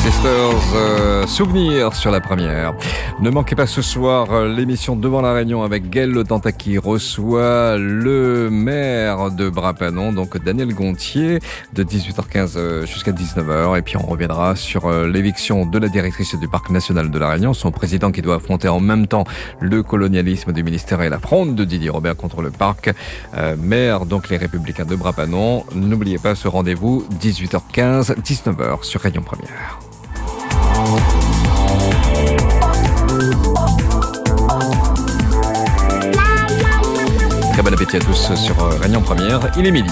Sisters, souvenirs sur la première. Ne manquez pas ce soir l'émission Devant la Réunion avec Gaël Le Tanta qui reçoit le maire de Bras-Panon, donc Daniel Gontier, de 18h15 jusqu'à 19h. Et puis on reviendra sur l'éviction de la directrice du Parc National de la Réunion, son président qui doit affronter en même temps le colonialisme du ministère et la fronde de Didier Robert contre le parc. Maire, donc les Républicains de Bras-Panon. N'oubliez pas ce rendez-vous, 18h15, 19h sur Réunion Première. Très bon appétit à tous sur Réunion Première, il est midi.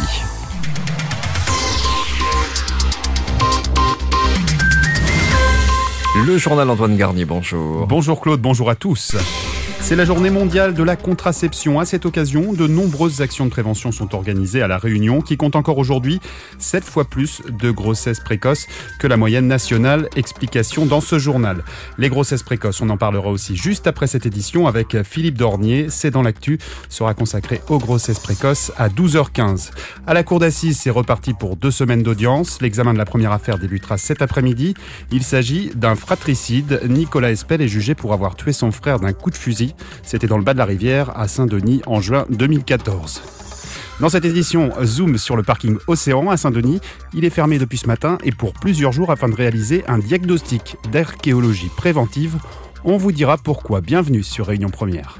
Le journal Antoine Garnier, bonjour. Bonjour Claude, bonjour à tous. C'est la journée mondiale de la contraception. À cette occasion, de nombreuses actions de prévention sont organisées à La Réunion, qui compte encore aujourd'hui 7 fois plus de grossesses précoces que la moyenne nationale. Explication dans ce journal. Les grossesses précoces, on en parlera aussi juste après cette édition avec Philippe Dornier. C'est dans l'actu, sera consacré aux grossesses précoces à 12h15. À la cour d'assises, c'est reparti pour 2 semaines d'audience. L'examen de la première affaire débutera cet après-midi. Il s'agit d'un fratricide. Nicolas Espel est jugé pour avoir tué son frère d'un coup de fusil. C'était dans le bas de la rivière, à Saint-Denis, en juin 2014. Dans cette édition, zoom sur le parking Océan à Saint-Denis. Il est fermé depuis ce matin et pour plusieurs jours afin de réaliser un diagnostic d'archéologie préventive. On vous dira pourquoi. Bienvenue sur Réunion Première.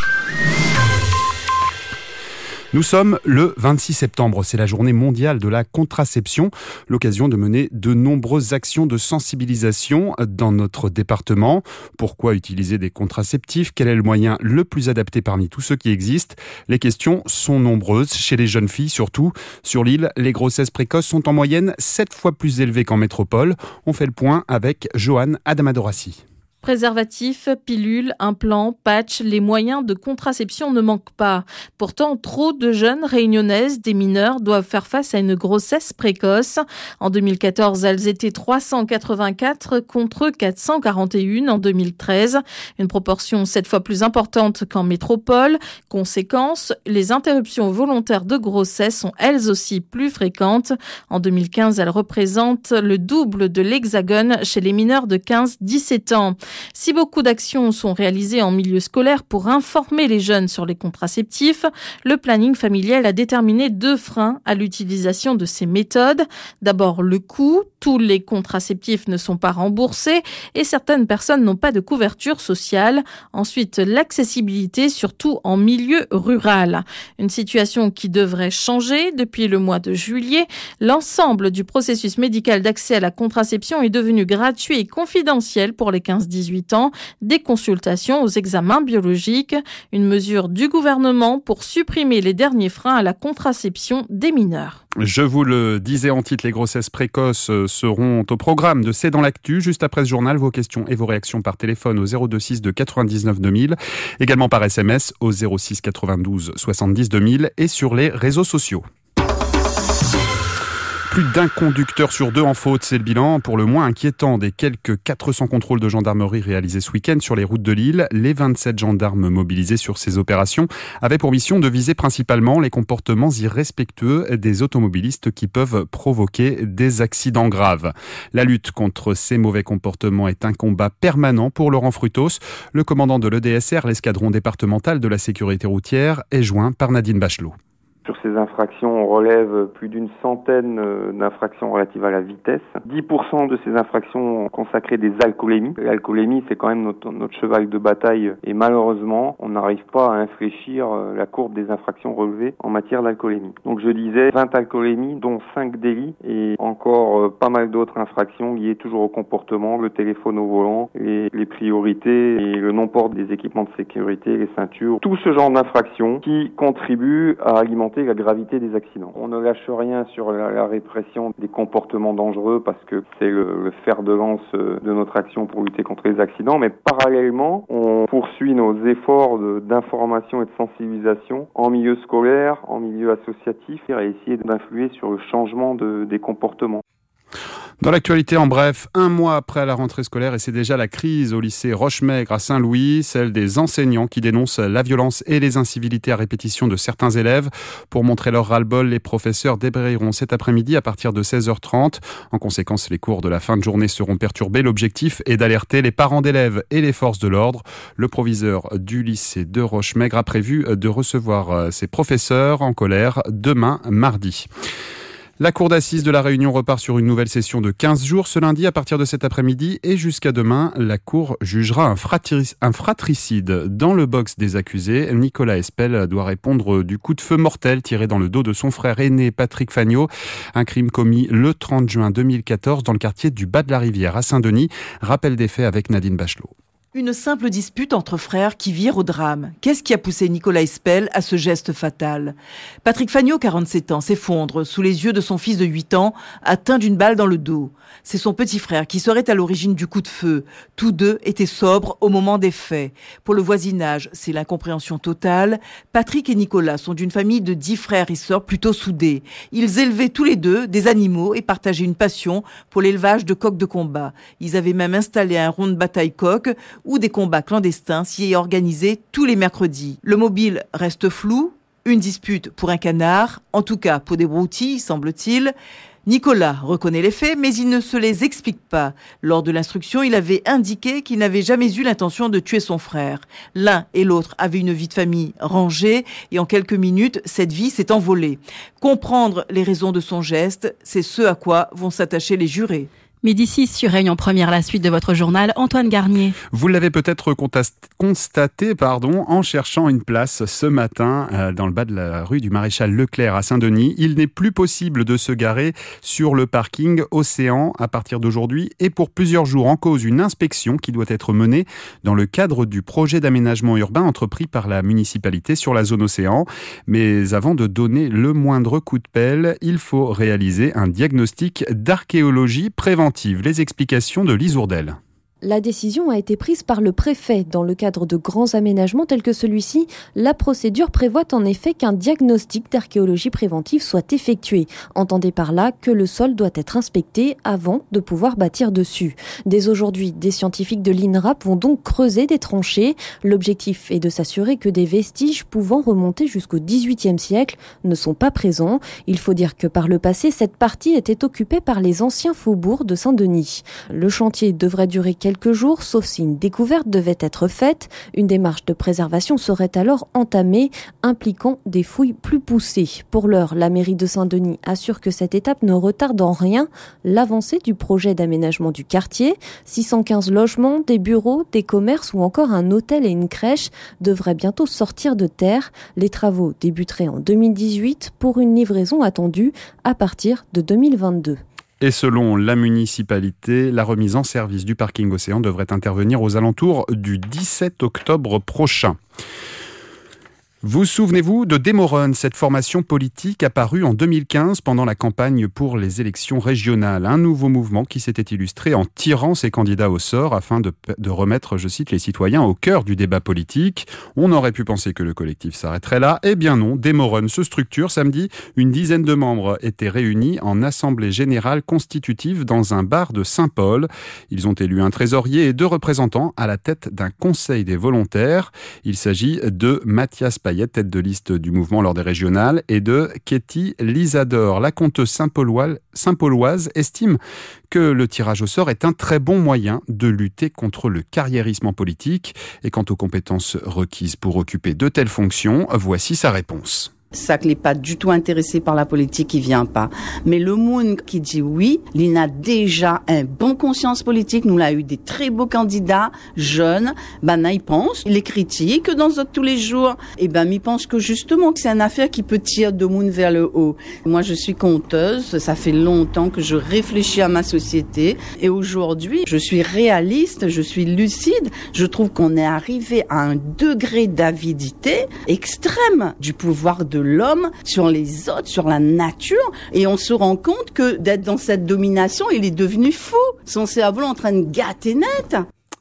Nous sommes le 26 septembre, c'est la journée mondiale de la contraception, l'occasion de mener de nombreuses actions de sensibilisation dans notre département. Pourquoi utiliser des contraceptifs? Quel est le moyen le plus adapté parmi tous ceux qui existent? Les questions sont nombreuses, chez les jeunes filles surtout. Sur l'île, les grossesses précoces sont en moyenne 7 fois plus élevées qu'en métropole. On fait le point avec Joanne Adamadorassi. Préservatifs, pilules, implants, patchs, les moyens de contraception ne manquent pas. Pourtant, trop de jeunes réunionnaises, des mineurs, doivent faire face à une grossesse précoce. En 2014, elles étaient 384 contre 441 en 2013. Une proportion 7 fois plus importante qu'en métropole. Conséquence, les interruptions volontaires de grossesse sont elles aussi plus fréquentes. En 2015, elles représentent le double de l'Hexagone chez les mineurs de 15-17 ans. Si beaucoup d'actions sont réalisées en milieu scolaire pour informer les jeunes sur les contraceptifs, le planning familial a déterminé 2 freins à l'utilisation de ces méthodes. D'abord, le coût. Tous les contraceptifs ne sont pas remboursés et certaines personnes n'ont pas de couverture sociale. Ensuite, l'accessibilité, surtout en milieu rural. Une situation qui devrait changer depuis le mois de juillet. L'ensemble du processus médical d'accès à la contraception est devenu gratuit et confidentiel pour les 15-18 ans. Des consultations aux examens biologiques. Une mesure du gouvernement pour supprimer les derniers freins à la contraception des mineurs. Je vous le disais en titre, les grossesses précoces seront au programme de C'est dans l'actu. Juste après ce journal, vos questions et vos réactions par téléphone au 026 de 99 2000, également par SMS au 06 92 70 2000 et sur les réseaux sociaux. Plus d'un conducteur sur 2 en faute, c'est le bilan pour le moins inquiétant des quelques 400 contrôles de gendarmerie réalisés ce week-end sur les routes de l'île. Les 27 gendarmes mobilisés sur ces opérations avaient pour mission de viser principalement les comportements irrespectueux des automobilistes qui peuvent provoquer des accidents graves. La lutte contre ces mauvais comportements est un combat permanent pour Laurent Frutos. Le commandant de l'EDSR, l'escadron départemental de la sécurité routière, est joint par Nadine Bachelot. Sur ces infractions, on relève plus d'une centaine d'infractions relatives à la vitesse. 10% de ces infractions ont consacré des alcoolémies. L'alcoolémie, c'est quand même notre cheval de bataille et malheureusement, on n'arrive pas à infléchir la courbe des infractions relevées en matière d'alcoolémie. Donc je disais 20 alcoolémies, dont 5 délits et encore pas mal d'autres infractions liées toujours au comportement, le téléphone au volant, les priorités et le non-port des équipements de sécurité, les ceintures. Tout ce genre d'infractions qui contribuent à alimenter la gravité des accidents. On ne lâche rien sur la répression des comportements dangereux parce que c'est le fer de lance de notre action pour lutter contre les accidents, mais parallèlement, on poursuit nos efforts d'information et de sensibilisation en milieu scolaire, en milieu associatif et à essayer d'influer sur le changement des comportements. Dans l'actualité, en bref, un mois après la rentrée scolaire et c'est déjà la crise au lycée Rochemaigre à Saint-Louis, celle des enseignants qui dénoncent la violence et les incivilités à répétition de certains élèves. Pour montrer leur ras-le-bol, les professeurs débrayeront cet après-midi à partir de 16h30. En conséquence, les cours de la fin de journée seront perturbés. L'objectif est d'alerter les parents d'élèves et les forces de l'ordre. Le proviseur du lycée de Rochemaigre a prévu de recevoir ses professeurs en colère demain, mardi. La cour d'assises de la Réunion repart sur une nouvelle session de 15 jours. Ce lundi, à partir de cet après-midi et jusqu'à demain, la cour jugera un fratricide. Dans le box des accusés, Nicolas Espel doit répondre du coup de feu mortel tiré dans le dos de son frère aîné Patrick Fagnot. Un crime commis le 30 juin 2014 dans le quartier du Bas de la Rivière à Saint-Denis. Rappel des faits avec Nadine Bachelot. Une simple dispute entre frères qui vire au drame. Qu'est-ce qui a poussé Nicolas Espel à ce geste fatal ? Patrick Fagnot, 47 ans, s'effondre sous les yeux de son fils de 8 ans, atteint d'une balle dans le dos. C'est son petit frère qui serait à l'origine du coup de feu. Tous deux étaient sobres au moment des faits. Pour le voisinage, c'est l'incompréhension totale. Patrick et Nicolas sont d'une famille de 10 frères et sœurs plutôt soudés. Ils élevaient tous les deux des animaux et partageaient une passion pour l'élevage de coqs de combat. Ils avaient même installé un rond de bataille coq où des combats clandestins s'y est organisés tous les mercredis. Le mobile reste flou, une dispute pour un canard, en tout cas pour des broutilles, semble-t-il. Nicolas reconnaît les faits, mais il ne se les explique pas. Lors de l'instruction, il avait indiqué qu'il n'avait jamais eu l'intention de tuer son frère. L'un et l'autre avaient une vie de famille rangée, et en quelques minutes, cette vie s'est envolée. Comprendre les raisons de son geste, c'est ce à quoi vont s'attacher les jurés. Midi 6 sur Réunion Première, la suite de votre journal, Antoine Garnier. Vous l'avez peut-être constaté en cherchant une place ce matin dans le bas de la rue du Maréchal Leclerc à Saint-Denis. Il n'est plus possible de se garer sur le parking Océan à partir d'aujourd'hui et pour plusieurs jours. En cause, une inspection qui doit être menée dans le cadre du projet d'aménagement urbain entrepris par la municipalité sur la zone Océan. Mais avant de donner le moindre coup de pelle, il faut réaliser un diagnostic d'archéologie préventive. Les explications de Lise Ourdel. La décision a été prise par le préfet. Dans le cadre de grands aménagements tels que celui-ci, la procédure prévoit en effet qu'un diagnostic d'archéologie préventive soit effectué. Entendez par là que le sol doit être inspecté avant de pouvoir bâtir dessus. Dès aujourd'hui, des scientifiques de l'INRAP vont donc creuser des tranchées. L'objectif est de s'assurer que des vestiges pouvant remonter jusqu'au XVIIIe siècle ne sont pas présents. Il faut dire que par le passé, cette partie était occupée par les anciens faubourgs de Saint-Denis. Le chantier devrait durer quelques jours, sauf si une découverte devait être faite. Une démarche de préservation serait alors entamée, impliquant des fouilles plus poussées. Pour l'heure, la mairie de Saint-Denis assure que cette étape ne retarde en rien l'avancée du projet d'aménagement du quartier. 615 logements, des bureaux, des commerces ou encore un hôtel et une crèche devraient bientôt sortir de terre. Les travaux débuteraient en 2018 pour une livraison attendue à partir de 2022. Et selon la municipalité, la remise en service du parking Océan devrait intervenir aux alentours du 17 octobre prochain. Vous souvenez-vous de Demoron, cette formation politique apparue en 2015 pendant la campagne pour les élections régionales. Un nouveau mouvement qui s'était illustré en tirant ses candidats au sort afin de remettre, je cite, les citoyens au cœur du débat politique. On aurait pu penser que le collectif s'arrêterait là. Eh bien non, Demoron se structure. Samedi, une dizaine de membres étaient réunis en assemblée générale constitutive dans un bar de Saint-Paul. Ils ont élu un trésorier et 2 représentants à la tête d'un conseil des volontaires. Il s'agit de Mathias Payet, tête de liste du mouvement lors des régionales, et de Katie Lisador. La conteuse Saint-Pauloise estime que le tirage au sort est un très bon moyen de lutter contre le carriérisme en politique. Et quant aux compétences requises pour occuper de telles fonctions, voici sa réponse. Ça qui n'est pas du tout intéressé par la politique, il vient pas. Mais le monde qui dit oui, il a déjà un bon conscience politique. Nous l'a eu des très beaux candidats jeunes. Ben, il pense, il les critique dans tous les jours. Et ben, il pense que justement que c'est une affaire qui peut tirer de monde vers le haut. Moi, je suis conteuse. Ça fait longtemps que je réfléchis à ma société. Et aujourd'hui, je suis réaliste, je suis lucide. Je trouve qu'on est arrivé à un degré d'avidité extrême du pouvoir de l'homme sur les autres, sur la nature, et on se rend compte que d'être dans cette domination, il est devenu fou. Son cerveau est en train de gâter net.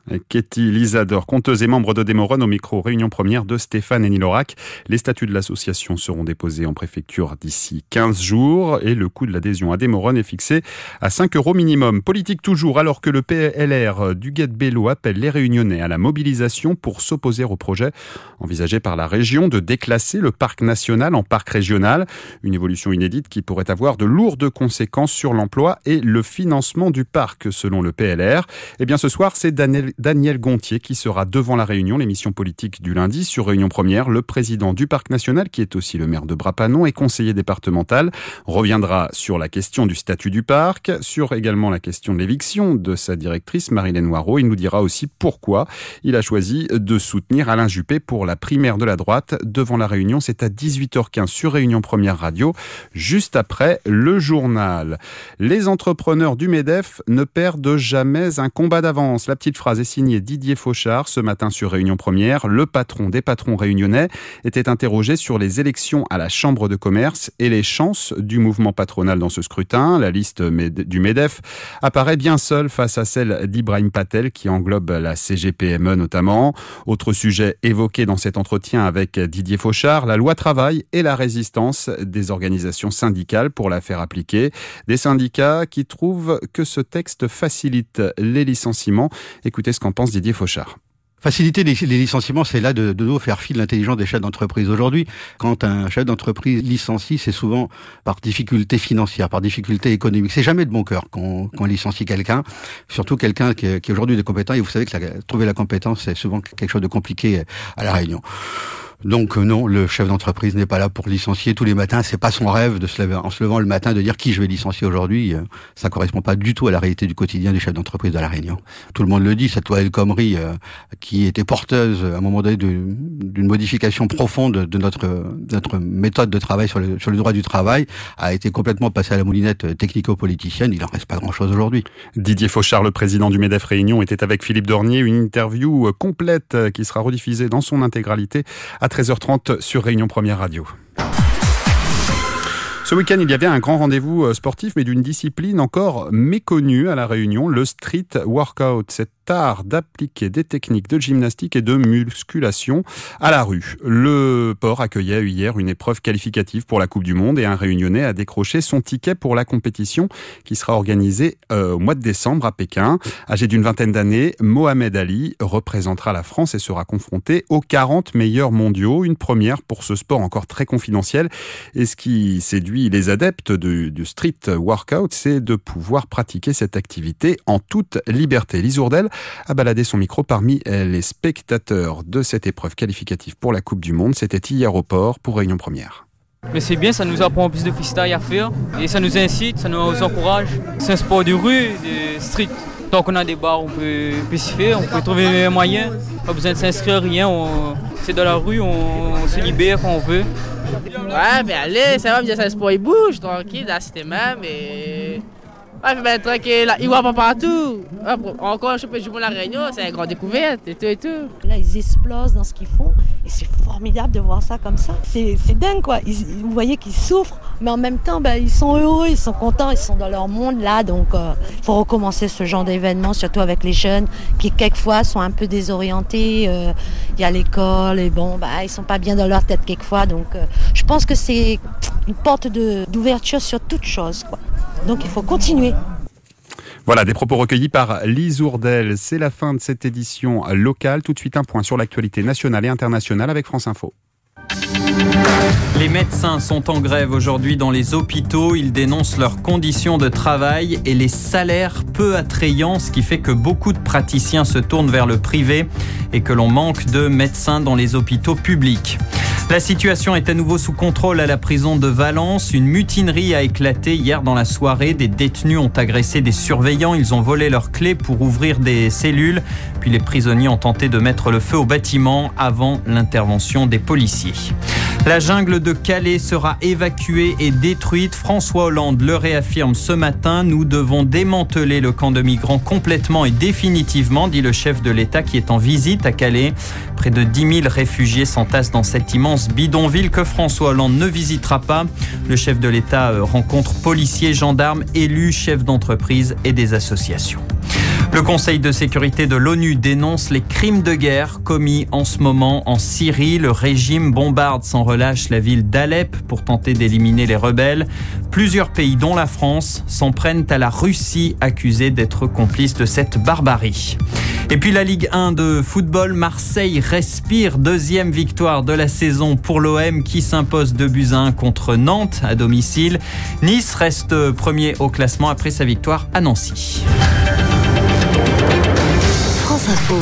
Katie Lisador, conteuse et membre de Demoron, au micro Réunion Première de Stéphane Ennilorac. Les statuts de l'association seront déposés en préfecture d'ici 15 jours et le coût de l'adhésion à Demoron est fixé à 5 € minimum. Politique toujours, alors que le PLR du Guet-Bello appelle les Réunionnais à la mobilisation pour s'opposer au projet envisagé par la région de déclasser le parc national en parc régional. Une évolution inédite qui pourrait avoir de lourdes conséquences sur l'emploi et le financement du parc, selon le PLR. Eh bien, ce soir, c'est Daniel Gontier qui sera devant la Réunion, l'émission politique du lundi sur Réunion Première. Le président du Parc National, qui est aussi le maire de Brapanon et conseiller départemental, reviendra sur la question du statut du parc, sur également la question de l'éviction de sa directrice Marilène Noirot. Il nous dira aussi pourquoi il a choisi de soutenir Alain Juppé pour la primaire de la droite devant la Réunion. C'est à 18h15 sur Réunion Première Radio, juste après le journal. Les entrepreneurs du MEDEF ne perdent jamais un combat d'avance. La petite phrase est signée Didier Fauchard. Ce matin sur Réunion Première, le patron des patrons réunionnais était interrogé sur les élections à la Chambre de commerce et les chances du mouvement patronal dans ce scrutin. La liste du MEDEF apparaît bien seule face à celle d'Ibrahim Patel qui englobe la CGPME notamment. Autre sujet évoqué dans cet entretien avec Didier Fauchard, la loi travail et la résistance des organisations syndicales pour la faire appliquer. Des syndicats qui trouvent que ce texte facilite les licenciements. Écoutez ce qu'en pense Didier Fauchard. Faciliter les licenciements, c'est là de nouveau faire fi de l'intelligence des chefs d'entreprise. Aujourd'hui, quand un chef d'entreprise licencie, c'est souvent par difficulté financière, par difficulté économique. C'est jamais de bon cœur qu'on licencie quelqu'un, surtout quelqu'un qui est aujourd'hui de compétent. Et vous savez que trouver la compétence, c'est souvent quelque chose de compliqué à la Réunion. Donc non, le chef d'entreprise n'est pas là pour licencier tous les matins. C'est pas son rêve de se lever, en se levant le matin, de dire qui je vais licencier aujourd'hui. Ça correspond pas du tout à la réalité du quotidien du chef d'entreprise de la Réunion. Tout le monde le dit, cette loi El Khomri qui était porteuse à un moment donné d'une modification profonde de notre méthode de travail sur le droit du travail a été complètement passée à la moulinette technico-politicienne. Il en reste pas grand-chose aujourd'hui. Didier Fauchard, le président du MEDEF Réunion, était avec Philippe Dornier. Une interview complète qui sera rediffusée dans son intégralité à 13h30 sur Réunion Première Radio. Ce week-end, il y avait un grand rendez-vous sportif, mais d'une discipline encore méconnue à La Réunion, le street workout. Cet art d'appliquer des techniques de gymnastique et de musculation à la rue. Le port accueillait hier une épreuve qualificative pour la Coupe du Monde et un Réunionnais a décroché son ticket pour la compétition qui sera organisée au mois de décembre à Pékin. Âgé d'une vingtaine d'années, Mohamed Ali représentera la France et sera confronté aux 40 meilleurs mondiaux. Une première pour ce sport encore très confidentiel. Et ce qui séduit les adeptes du street workout, c'est de pouvoir pratiquer cette activité en toute liberté. Lisourdel a baladé son micro parmi les spectateurs de cette épreuve qualificative pour la Coupe du Monde. C'était hier au port pour Réunion Première. Mais c'est bien, ça nous apprend plus de freestyle à faire et ça nous incite, ça nous encourage. C'est un sport de rue, de street. Tant qu'on a des bars, on peut s'y faire, on peut trouver un moyen. Pas besoin de s'inscrire, rien. C'est dans la rue, on se libère quand on veut. Ouais, mais allez, ça va bien, ça, le sport il bouge, tranquille, là c'était même. Et... ouais, mais tranquille, là, il voit pas partout. Encore, je peux jouer la Réunion, c'est une grande découverte et tout et tout. Là, ils explosent dans ce qu'ils font et c'est formidable de voir ça comme ça. C'est dingue, quoi. Vous voyez qu'ils souffrent, mais en même temps, ils sont heureux, ils sont contents, ils sont dans leur monde là. Donc, il faut recommencer ce genre d'événement, surtout avec les jeunes qui, quelquefois, sont un peu désorientés. Il y a l'école et bon, ils sont pas bien dans leur tête quelquefois. Donc, je pense que c'est une porte d'ouverture sur toute chose, quoi. Donc il faut continuer. Voilà, des propos recueillis par Lisourdel. C'est la fin de cette édition locale. Tout de suite, un point sur l'actualité nationale et internationale avec France Info. Les médecins sont en grève aujourd'hui dans les hôpitaux. Ils dénoncent leurs conditions de travail et les salaires peu attrayants, ce qui fait que beaucoup de praticiens se tournent vers le privé et que l'on manque de médecins dans les hôpitaux publics. La situation est à nouveau sous contrôle à la prison de Valence. Une mutinerie a éclaté hier dans la soirée. Des détenus ont agressé des surveillants. Ils ont volé leurs clés pour ouvrir des cellules. Puis les prisonniers ont tenté de mettre le feu au bâtiment avant l'intervention des policiers. La jungle de Calais sera évacuée et détruite. François Hollande le réaffirme ce matin. Nous devons démanteler le camp de migrants complètement et définitivement, dit le chef de l'État qui est en visite à Calais. Près de 10 000 réfugiés s'entassent dans cette immense bidonville que François Hollande ne visitera pas. Le chef de l'État rencontre policiers, gendarmes, élus, chefs d'entreprise et des associations. Le Conseil de sécurité de l'ONU dénonce les crimes de guerre commis en ce moment en Syrie. Le régime bombarde sans relâche la ville d'Alep pour tenter d'éliminer les rebelles. Plusieurs pays, dont la France, s'en prennent à la Russie, accusée d'être complice de cette barbarie. Et puis la Ligue 1 de football, Marseille respire. Deuxième victoire de la saison pour l'OM qui s'impose 2-1 contre Nantes à domicile. Nice reste premier au classement après sa victoire à Nancy. France Info.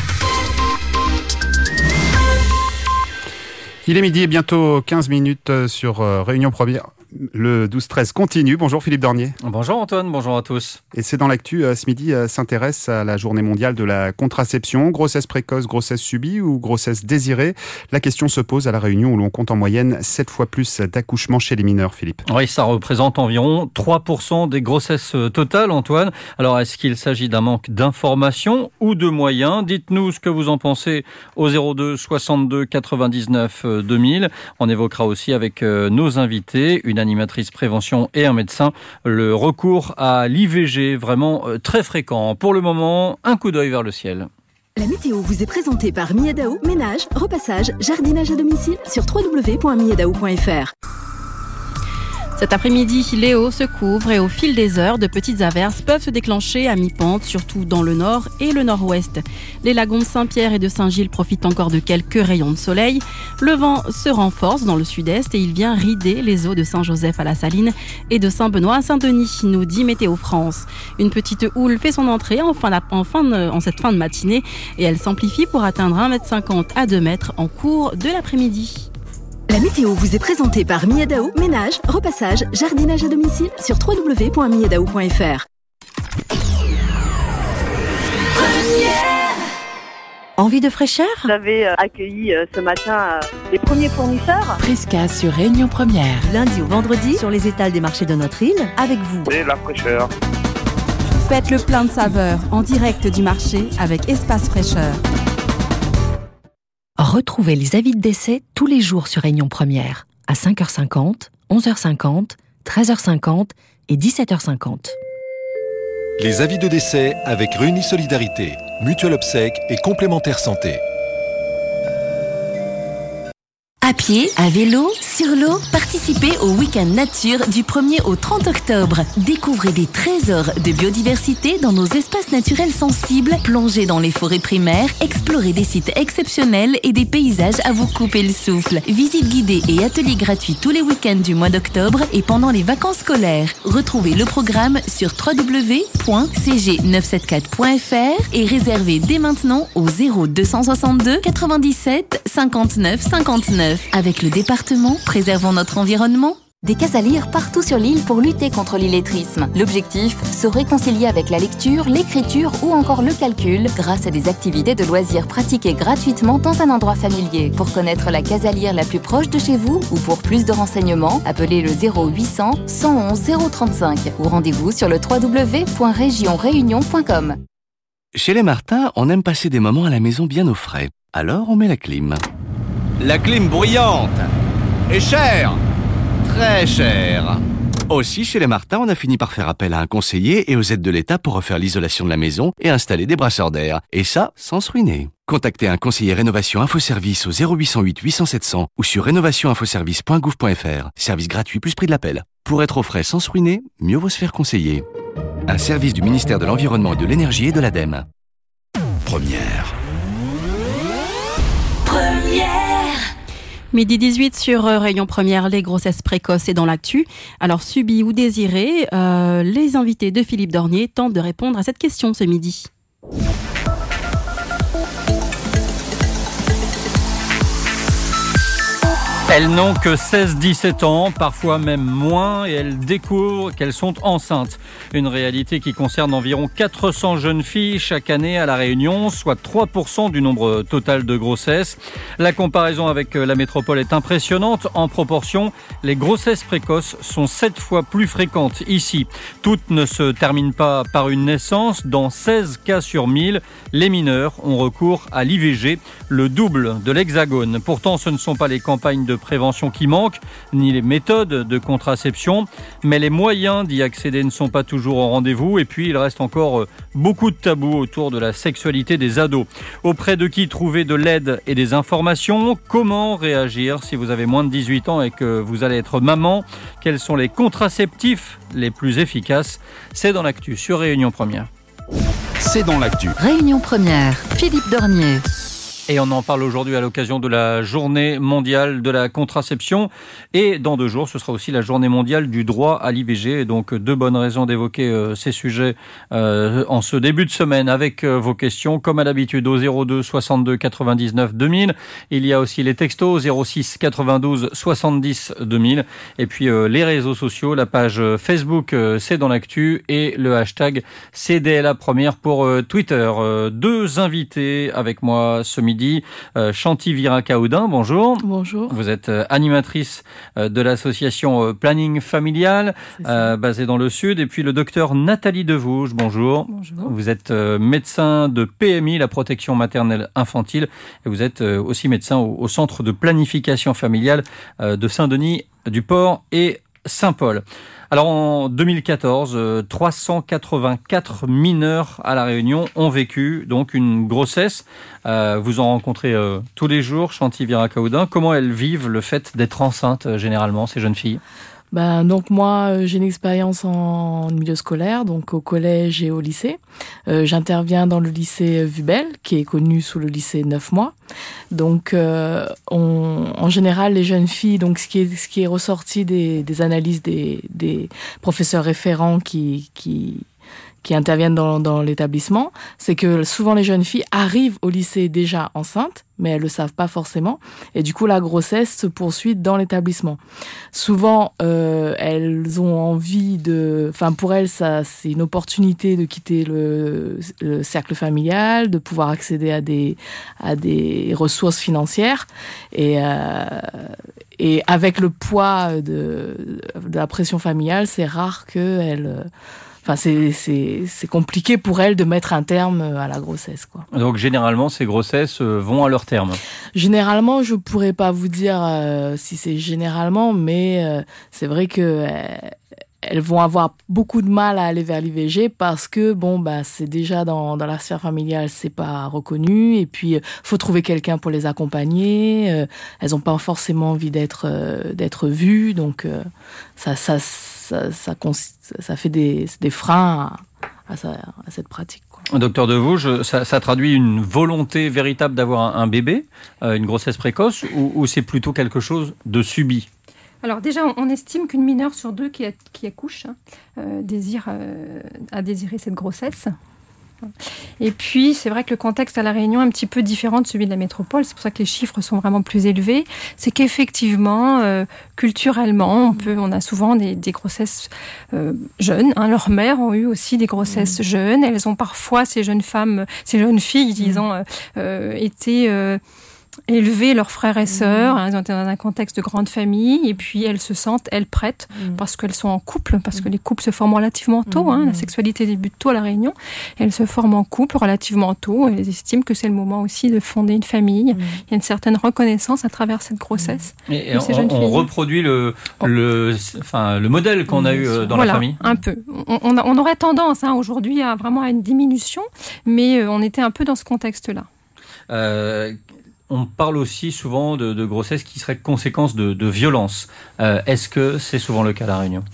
Il est midi et bientôt 15 minutes sur Réunion Première. Le 12-13 continue. Bonjour Philippe Dornier. Bonjour Antoine, bonjour à tous. Et c'est dans l'actu, ce midi s'intéresse à la journée mondiale de la contraception. Grossesse précoce, grossesse subie ou grossesse désirée? La question se pose à la Réunion où l'on compte en moyenne 7 fois plus d'accouchements chez les mineurs, Philippe. Oui, ça représente environ 3% des grossesses totales, Antoine. Alors, est-ce qu'il s'agit d'un manque d'information ou de moyens? Dites-nous ce que vous en pensez au 02 62 99 2000. On évoquera aussi avec nos invités une animatrice prévention et un médecin, le recours à l'IVG, vraiment très fréquent. Pour le moment, un coup d'œil vers le ciel. La météo vous est présentée par Miedao, ménage, repassage, jardinage à domicile sur www.miedao.fr. Cet après-midi, Léo se couvre et au fil des heures, de petites averses peuvent se déclencher à mi-pente, surtout dans le nord et le nord-ouest. Les lagons de Saint-Pierre et de Saint-Gilles profitent encore de quelques rayons de soleil. Le vent se renforce dans le sud-est et il vient rider les eaux de Saint-Joseph à la Saline et de Saint-Benoît à Saint-Denis, nous dit Météo France. Une petite houle fait son entrée en cette fin de matinée et elle s'amplifie pour atteindre 1,50 m à 2 m en cours de l'après-midi. La météo vous est présentée par Miedao, ménage, repassage, jardinage à domicile sur www.miedao.fr. Envie de fraîcheur? Vous avez accueilli ce matin les premiers fournisseurs. Prisca sur Réunion Première. Lundi au vendredi sur les étals des marchés de notre île avec vous. Et la fraîcheur. Faites le plein de saveurs en direct du marché avec Espace Fraîcheur. Retrouvez les avis de décès tous les jours sur Réunion Première, à 5h50, 11h50, 13h50 et 17h50. Les avis de décès avec Réunis Solidarité, Mutuelle Obsèques et Complémentaire Santé. À pied, à vélo, sur l'eau, participez au week-end nature du 1er au 30 octobre. Découvrez des trésors de biodiversité dans nos espaces naturels sensibles, plongez dans les forêts primaires, explorez des sites exceptionnels et des paysages à vous couper le souffle. Visites guidées et ateliers gratuits tous les week-ends du mois d'octobre et pendant les vacances scolaires. Retrouvez le programme sur www.cg974.fr et réservez dès maintenant au 0262 97 59 59. Avec le département, préservons notre environnement. Des cases à lire partout sur l'île pour lutter contre l'illettrisme. L'objectif, se réconcilier avec la lecture, l'écriture ou encore le calcul grâce à des activités de loisirs pratiquées gratuitement dans un endroit familier. Pour connaître la case à lire la plus proche de chez vous ou pour plus de renseignements, appelez le 0800 111 035 ou rendez-vous sur le www.regionreunion.com. Chez les Martins, on aime passer des moments à la maison bien au frais. Alors on met la clim. La clim bruyante et chère, très chère. Aussi, chez les Martins, on a fini par faire appel à un conseiller et aux aides de l'État pour refaire l'isolation de la maison et installer des brasseurs d'air. Et ça, sans se ruiner. Contactez un conseiller Rénovation Infoservice au 0808 800 700 ou sur rénovationinfoservice.gouv.fr. Service gratuit plus prix de l'appel. Pour être au frais sans se ruiner, mieux vaut se faire conseiller. Un service du ministère de l'Environnement et de l'Énergie et de l'ADEME. Première. Midi 18 sur Réunion Première, les grossesses précoces et dans l'actu. Alors, subies ou désirées, les invités de Philippe Dornier tentent de répondre à cette question ce midi. Elles n'ont que 16-17 ans, parfois même moins, et elles découvrent qu'elles sont enceintes. Une réalité qui concerne environ 400 jeunes filles chaque année à La Réunion, soit 3% du nombre total de grossesses. La comparaison avec la métropole est impressionnante. En proportion, les grossesses précoces sont 7 fois plus fréquentes ici. Toutes ne se terminent pas par une naissance. Dans 16 cas sur 1000, les mineurs ont recours à l'IVG, le double de l'Hexagone. Pourtant, ce ne sont pas les campagnes de prévention qui manquent, ni les méthodes de contraception, mais les moyens d'y accéder ne sont pas toujours au rendez-vous. Et puis, il reste encore beaucoup de tabous autour de la sexualité des ados. Auprès de qui trouver de l'aide et des informations? Comment réagir si vous avez moins de 18 ans et que vous allez être maman? Quels sont les contraceptifs les plus efficaces? C'est dans l'actu sur Réunion Première. C'est dans l'actu. Réunion Première, Philippe Dornier. Et on en parle aujourd'hui à l'occasion de la journée mondiale de la contraception. Et dans 2 jours, ce sera aussi la journée mondiale du droit à l'IVG. Et donc, 2 bonnes raisons d'évoquer ces sujets en ce début de semaine avec vos questions. Comme à l'habitude, au 02 62 99 2000. Il y a aussi les textos 06 92 70 2000. Et puis, les réseaux sociaux, la page Facebook C'est dans l'actu et le hashtag CDLA Première pour Twitter. 2 invités avec moi ce midi. Chanty Vira-Caoudin, bonjour. Bonjour. Vous êtes animatrice de l'association Planning Familial, basée dans le Sud. Et puis le docteur Nathalie Devouge, bonjour. Bonjour. Vous êtes médecin de PMI, la protection maternelle infantile. Et vous êtes aussi médecin au Centre de planification familiale de Saint-Denis du Port et Saint-Paul. Alors en 2014, 384 mineurs à La Réunion ont vécu donc une grossesse. Vous en rencontrez tous les jours, Chanty Vira-Caoudin. Comment elles vivent le fait d'être enceintes généralement, ces jeunes filles? Donc moi, j'ai une expérience en milieu scolaire, donc au collège et au lycée. J'interviens dans le lycée Vubel, qui est connu sous le lycée 9 mois. Donc, en général, les jeunes filles, donc ce qui est ressorti des analyses des professeurs référents qui interviennent dans l'établissement, c'est que souvent les jeunes filles arrivent au lycée déjà enceintes, mais elles le savent pas forcément. Et du coup, la grossesse se poursuit dans l'établissement. Souvent, elles ont envie pour elles, ça, c'est une opportunité de quitter le cercle familial, de pouvoir accéder à des ressources financières. Et avec le poids de la pression familiale, c'est rare qu'elles... c'est compliqué pour elles de mettre un terme à la grossesse, quoi. Donc, généralement, ces grossesses vont à leur terme. Généralement, je pourrais pas vous dire si c'est généralement, mais c'est vrai que elles vont avoir beaucoup de mal à aller vers l'IVG parce que c'est déjà dans la sphère familiale, c'est pas reconnu, et puis faut trouver quelqu'un pour les accompagner. Elles ont pas forcément envie d'être vues, donc ça fait des freins à cette pratique, quoi. Docteur Devouge, ça traduit une volonté véritable d'avoir un bébé, une grossesse précoce, ou c'est plutôt quelque chose de subi? Alors déjà, on estime qu'une mineure sur 2 qui accouche a désiré cette grossesse. Et puis, c'est vrai que le contexte à La Réunion est un petit peu différent de celui de la métropole. C'est pour ça que les chiffres sont vraiment plus élevés. C'est qu'effectivement, culturellement, on a souvent des grossesses jeunes. Leurs mères ont eu aussi des grossesses jeunes. Elles ont parfois, ces jeunes filles, disons, été... élever leurs frères et sœurs, elles ont été dans un contexte de grande famille, et puis elles se sentent, elles, prêtes, parce qu'elles sont en couple, parce que les couples se forment relativement tôt, la sexualité débute tôt à La Réunion, elles se forment en couple relativement tôt, et elles estiment que c'est le moment aussi de fonder une famille. Il y a une certaine reconnaissance à travers cette grossesse. Et on reproduit le modèle qu'on a eu dans la famille. Un peu. On aurait tendance aujourd'hui à une diminution, mais on était un peu dans ce contexte-là. On parle aussi souvent de grossesse qui serait conséquence de violence. Est-ce que c'est souvent le cas à La Réunion?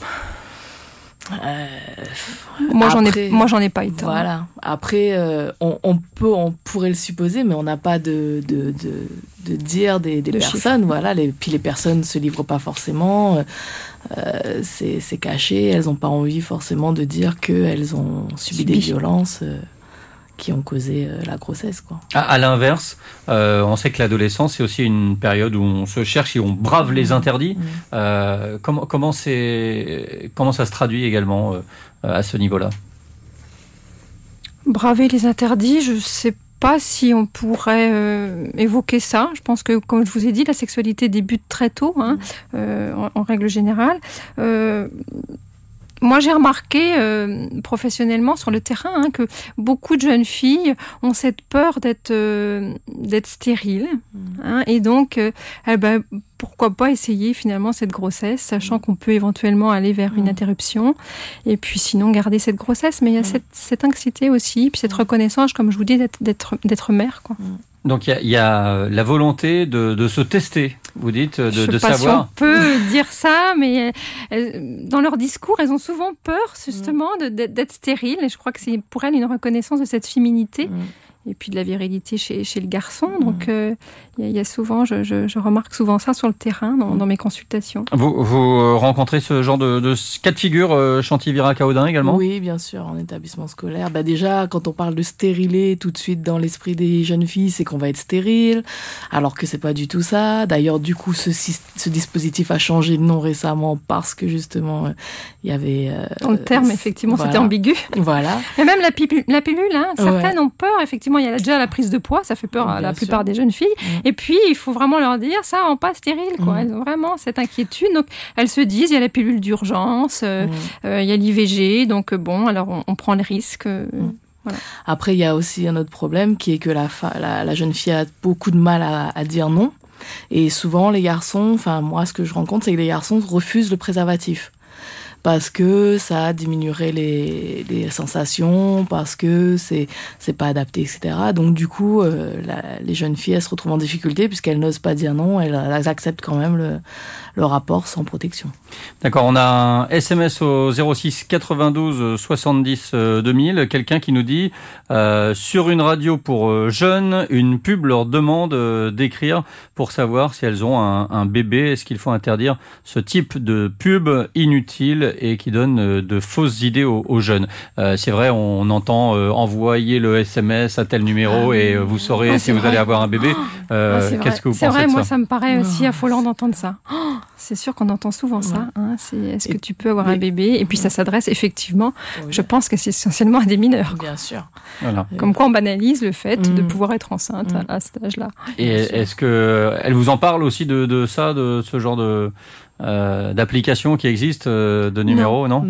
Moi, j'en ai pas été. Voilà. Après, on pourrait le supposer, mais on n'a pas de dire des personnes. Voilà. Puis les personnes se livrent pas forcément. C'est caché. Elles n'ont pas envie forcément de dire qu'elles ont subi des violences qui ont causé la grossesse, quoi. À l'inverse, on sait que l'adolescence, c'est aussi une période où on se cherche et on brave les interdits. Comment ça se traduit également à ce niveau-là? Braver les interdits, je sais pas si on pourrait évoquer ça. Je pense que, comme je vous ai dit, la sexualité débute très tôt, en règle générale. Moi, j'ai remarqué professionnellement sur le terrain que beaucoup de jeunes filles ont cette peur d'être stériles, et donc pourquoi pas essayer finalement cette grossesse, sachant qu'on peut éventuellement aller vers une interruption, et puis sinon garder cette grossesse. Mais il y a cette anxiété aussi, puis cette reconnaissance, comme je vous dis, d'être mère, quoi. Donc il y a la volonté de se tester, vous dites, de savoir. Je sais pas si on peut dire ça, mais dans leur discours, elles ont souvent peur justement d'être stériles, et je crois que c'est pour elles une reconnaissance de cette féminité. Et puis de la virilité chez le garçon. Donc, il y a souvent, je remarque souvent ça sur le terrain, dans mes consultations. Vous rencontrez ce genre de cas de figure, Chantivira-Caudain également ? Oui, bien sûr, en établissement scolaire. Déjà, quand on parle de stériler, tout de suite dans l'esprit des jeunes filles, c'est qu'on va être stérile, alors que c'est pas du tout ça. D'ailleurs, du coup, ce dispositif a changé de nom récemment parce que justement, il y avait... Dans le terme, effectivement, voilà. C'était ambigu. Voilà. Et même la pilule, hein, certaines ont peur, effectivement. Il y a déjà la prise de poids, ça fait peur à la plupart des jeunes filles. Et puis, il faut vraiment leur dire, ça rend pas stérile, quoi. Elles ont vraiment cette inquiétude. Donc, elles se disent, il y a la pilule d'urgence, il y a l'IVG. Donc, bon, alors on prend le risque. Voilà. Après, il y a aussi un autre problème qui est que la jeune fille a beaucoup de mal à dire non. Et souvent, les garçons, enfin, moi, ce que je rencontre, c'est que les garçons refusent le préservatif. Parce que ça diminuerait les sensations, parce que c'est pas adapté, etc. Donc du coup, les jeunes filles, elles se retrouvent en difficulté puisqu'elles n'osent pas dire non, elles acceptent quand même le rapport sans protection. D'accord, on a un SMS au 06 92 70 2000, quelqu'un qui nous dit sur une radio pour jeunes, une pub leur demande d'écrire pour savoir si elles ont un bébé. Est-ce qu'il faut interdire ce type de pub inutile et qui donne de fausses idées aux jeunes? C'est vrai, on entend envoyer le SMS à tel numéro et vous saurez si vous allez avoir un bébé. Qu'est-ce que vous pensez de ça? C'est vrai, moi ça me paraît aussi affolant d'entendre ça. C'est sûr qu'on entend souvent ça. Hein. Est-ce que tu peux avoir un bébé? Et puis ça s'adresse effectivement, je pense que c'est essentiellement à des mineurs. Bien sûr. Voilà. Comme quoi on banalise le fait de pouvoir être enceinte à cet âge-là. Et est-ce qu'elle vous en parle aussi de ça, de ce genre d'application qui existe, de numéros, non.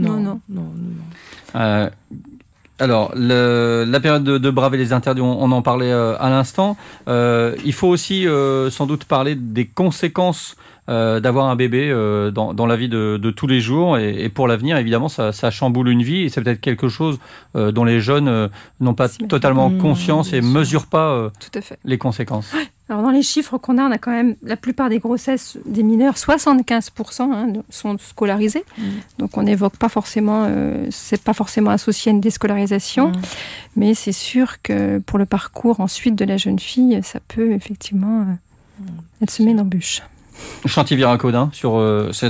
Alors, la période de braver les interdits, on en parlait à l'instant. Il faut aussi sans doute parler des conséquences d'avoir un bébé dans la vie de tous les jours, et pour l'avenir, évidemment, ça chamboule une vie, et c'est peut-être quelque chose dont les jeunes n'ont pas totalement conscience et mesurent pas les conséquences. Alors dans les chiffres qu'on a, on a quand même la plupart des grossesses des mineurs, 75% sont scolarisés. Donc on n'évoque pas forcément, c'est pas forcément associé à une déscolarisation, mais c'est sûr que pour le parcours ensuite de la jeune fille, ça peut effectivement être semé d'embûches. Chantivira-Caudain, sur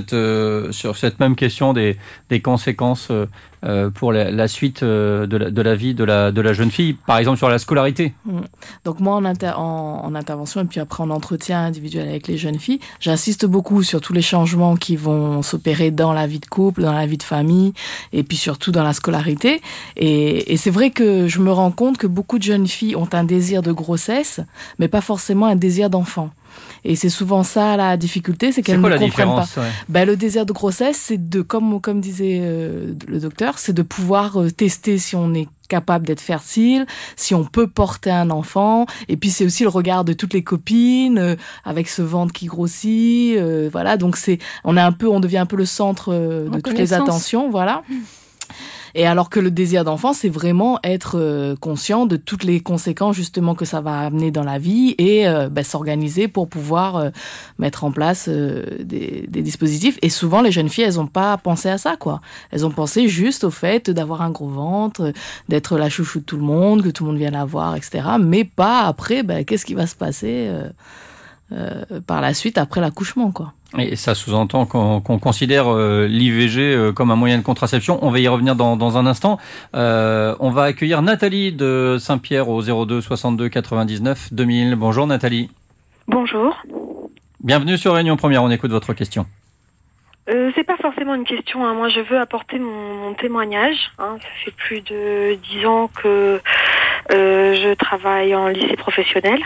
cette même question des conséquences pour la suite de la vie de la jeune fille, par exemple sur la scolarité. Donc moi, en intervention et puis après en entretien individuel avec les jeunes filles, j'insiste beaucoup sur tous les changements qui vont s'opérer dans la vie de couple, dans la vie de famille, et puis surtout dans la scolarité. Et c'est vrai que je me rends compte que beaucoup de jeunes filles ont un désir de grossesse, mais pas forcément un désir d'enfant. Et c'est souvent ça la difficulté, c'est qu'elles ne comprennent pas. Le désir de grossesse, c'est comme disait le docteur, c'est de pouvoir tester si on est capable d'être fertile, si on peut porter un enfant, et puis c'est aussi le regard de toutes les copines avec ce ventre qui grossit, voilà. Donc on devient un peu le centre de toutes les attentions, voilà. Et alors que le désir d'enfant, c'est vraiment être conscient de toutes les conséquences justement que ça va amener dans la vie et s'organiser pour pouvoir mettre en place des dispositifs. Et souvent, les jeunes filles, elles n'ont pas pensé à ça, quoi. Elles ont pensé juste au fait d'avoir un gros ventre, d'être la chouchou de tout le monde, que tout le monde vienne la voir, etc. Mais pas après, qu'est-ce qui va se passer par la suite, après l'accouchement, quoi. Et ça sous-entend qu'on considère l'IVG comme un moyen de contraception. On va y revenir dans un instant. On va accueillir Nathalie de Saint-Pierre au 02 62 99 2000. Bonjour Nathalie. Bonjour. Bienvenue sur Réunion Première, on écoute votre question. C'est pas forcément une question, hein. Moi je veux apporter mon témoignage, hein. Ça fait plus de 10 ans que je travaille en lycée professionnel.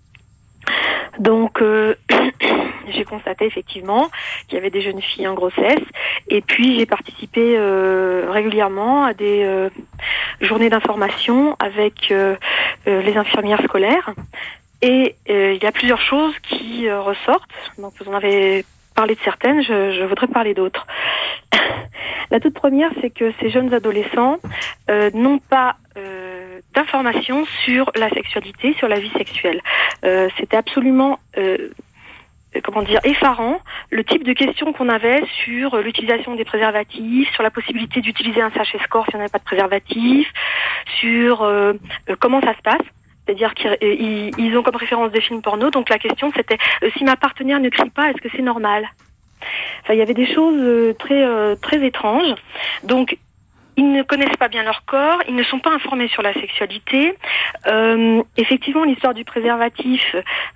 Donc j'ai constaté effectivement qu'il y avait des jeunes filles en grossesse, et puis j'ai participé régulièrement à des journées d'information avec les infirmières scolaires Et il y a plusieurs choses qui ressortent. Donc vous en avez parlé de certaines, je voudrais parler d'autres. La toute première, c'est que ces jeunes adolescents n'ont pas d'informations sur la sexualité, sur la vie sexuelle. C'était absolument effarant le type de questions qu'on avait sur l'utilisation des préservatifs, sur la possibilité d'utiliser un sachet-score si on n'avait pas de préservatif, sur comment ça se passe. C'est-à-dire qu'ils ont comme référence des films porno, donc la question c'était si ma partenaire ne crie pas, est-ce que c'est normal ? Enfin, il y avait des choses très étranges. Donc, ils ne connaissent pas bien leur corps, ils ne sont pas informés sur la sexualité. Effectivement, l'histoire du préservatif,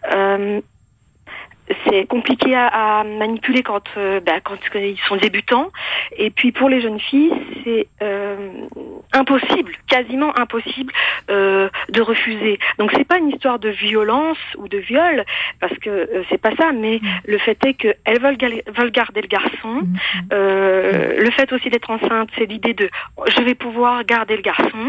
c'est compliqué à manipuler quand ils sont débutants. Et puis pour les jeunes filles, c'est impossible, quasiment impossible de refuser. Donc c'est pas une histoire de violence ou de viol, parce que c'est pas ça, mais le fait est qu'elles veulent garder le garçon. Le fait aussi d'être enceinte, c'est l'idée de je vais pouvoir garder le garçon.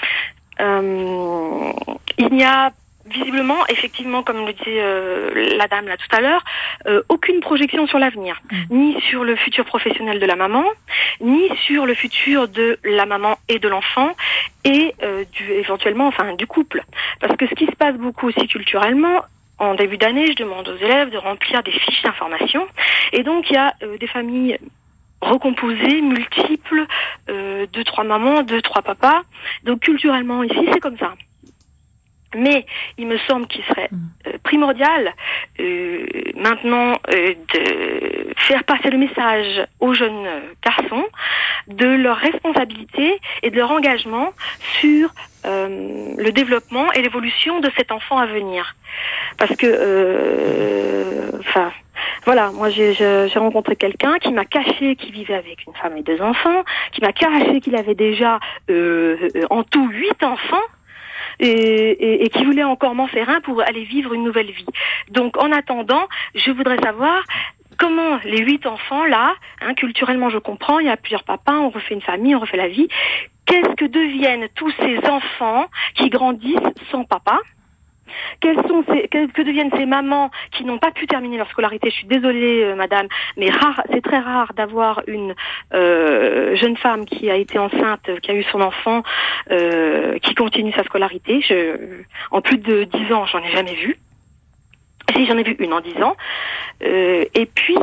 Il n'y a visiblement, effectivement, comme le disait la dame là tout à l'heure, aucune projection sur l'avenir, ni sur le futur professionnel de la maman, ni sur le futur de la maman et de l'enfant, et éventuellement, du couple. Parce que ce qui se passe beaucoup aussi culturellement, en début d'année, je demande aux élèves de remplir des fiches d'information, et donc il y a des familles recomposées, multiples, 2-3 mamans, 2-3 papas. Donc culturellement ici, c'est comme ça. Mais il me semble qu'il serait primordial maintenant de faire passer le message aux jeunes garçons de leur responsabilité et de leur engagement sur le développement et l'évolution de cet enfant à venir. Parce que, voilà, moi j'ai rencontré quelqu'un qui m'a caché qu'il vivait avec une femme et 2 enfants, qui m'a caché qu'il avait déjà en tout 8 enfants, et qui voulait encore m'en faire un pour aller vivre une nouvelle vie. Donc en attendant, je voudrais savoir comment les 8 enfants là, culturellement je comprends, il y a plusieurs papas, on refait une famille, on refait la vie. Qu'est-ce que deviennent tous ces enfants qui grandissent sans papa ? Que deviennent ces mamans qui n'ont pas pu terminer leur scolarité ? Je suis désolée, madame, mais c'est très rare d'avoir une jeune femme qui a été enceinte, qui a eu son enfant, qui continue sa scolarité. En plus de 10 ans, j'en ai jamais vu. Si, j'en ai vu une en 10 ans. Et puis...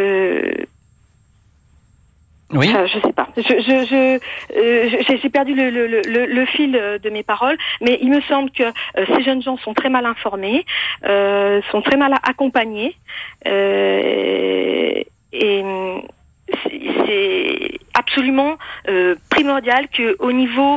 Oui. Je sais pas. J'ai perdu le fil de mes paroles, mais il me semble que ces jeunes gens sont très mal informés, sont très mal accompagnés, et c'est absolument primordial que au niveau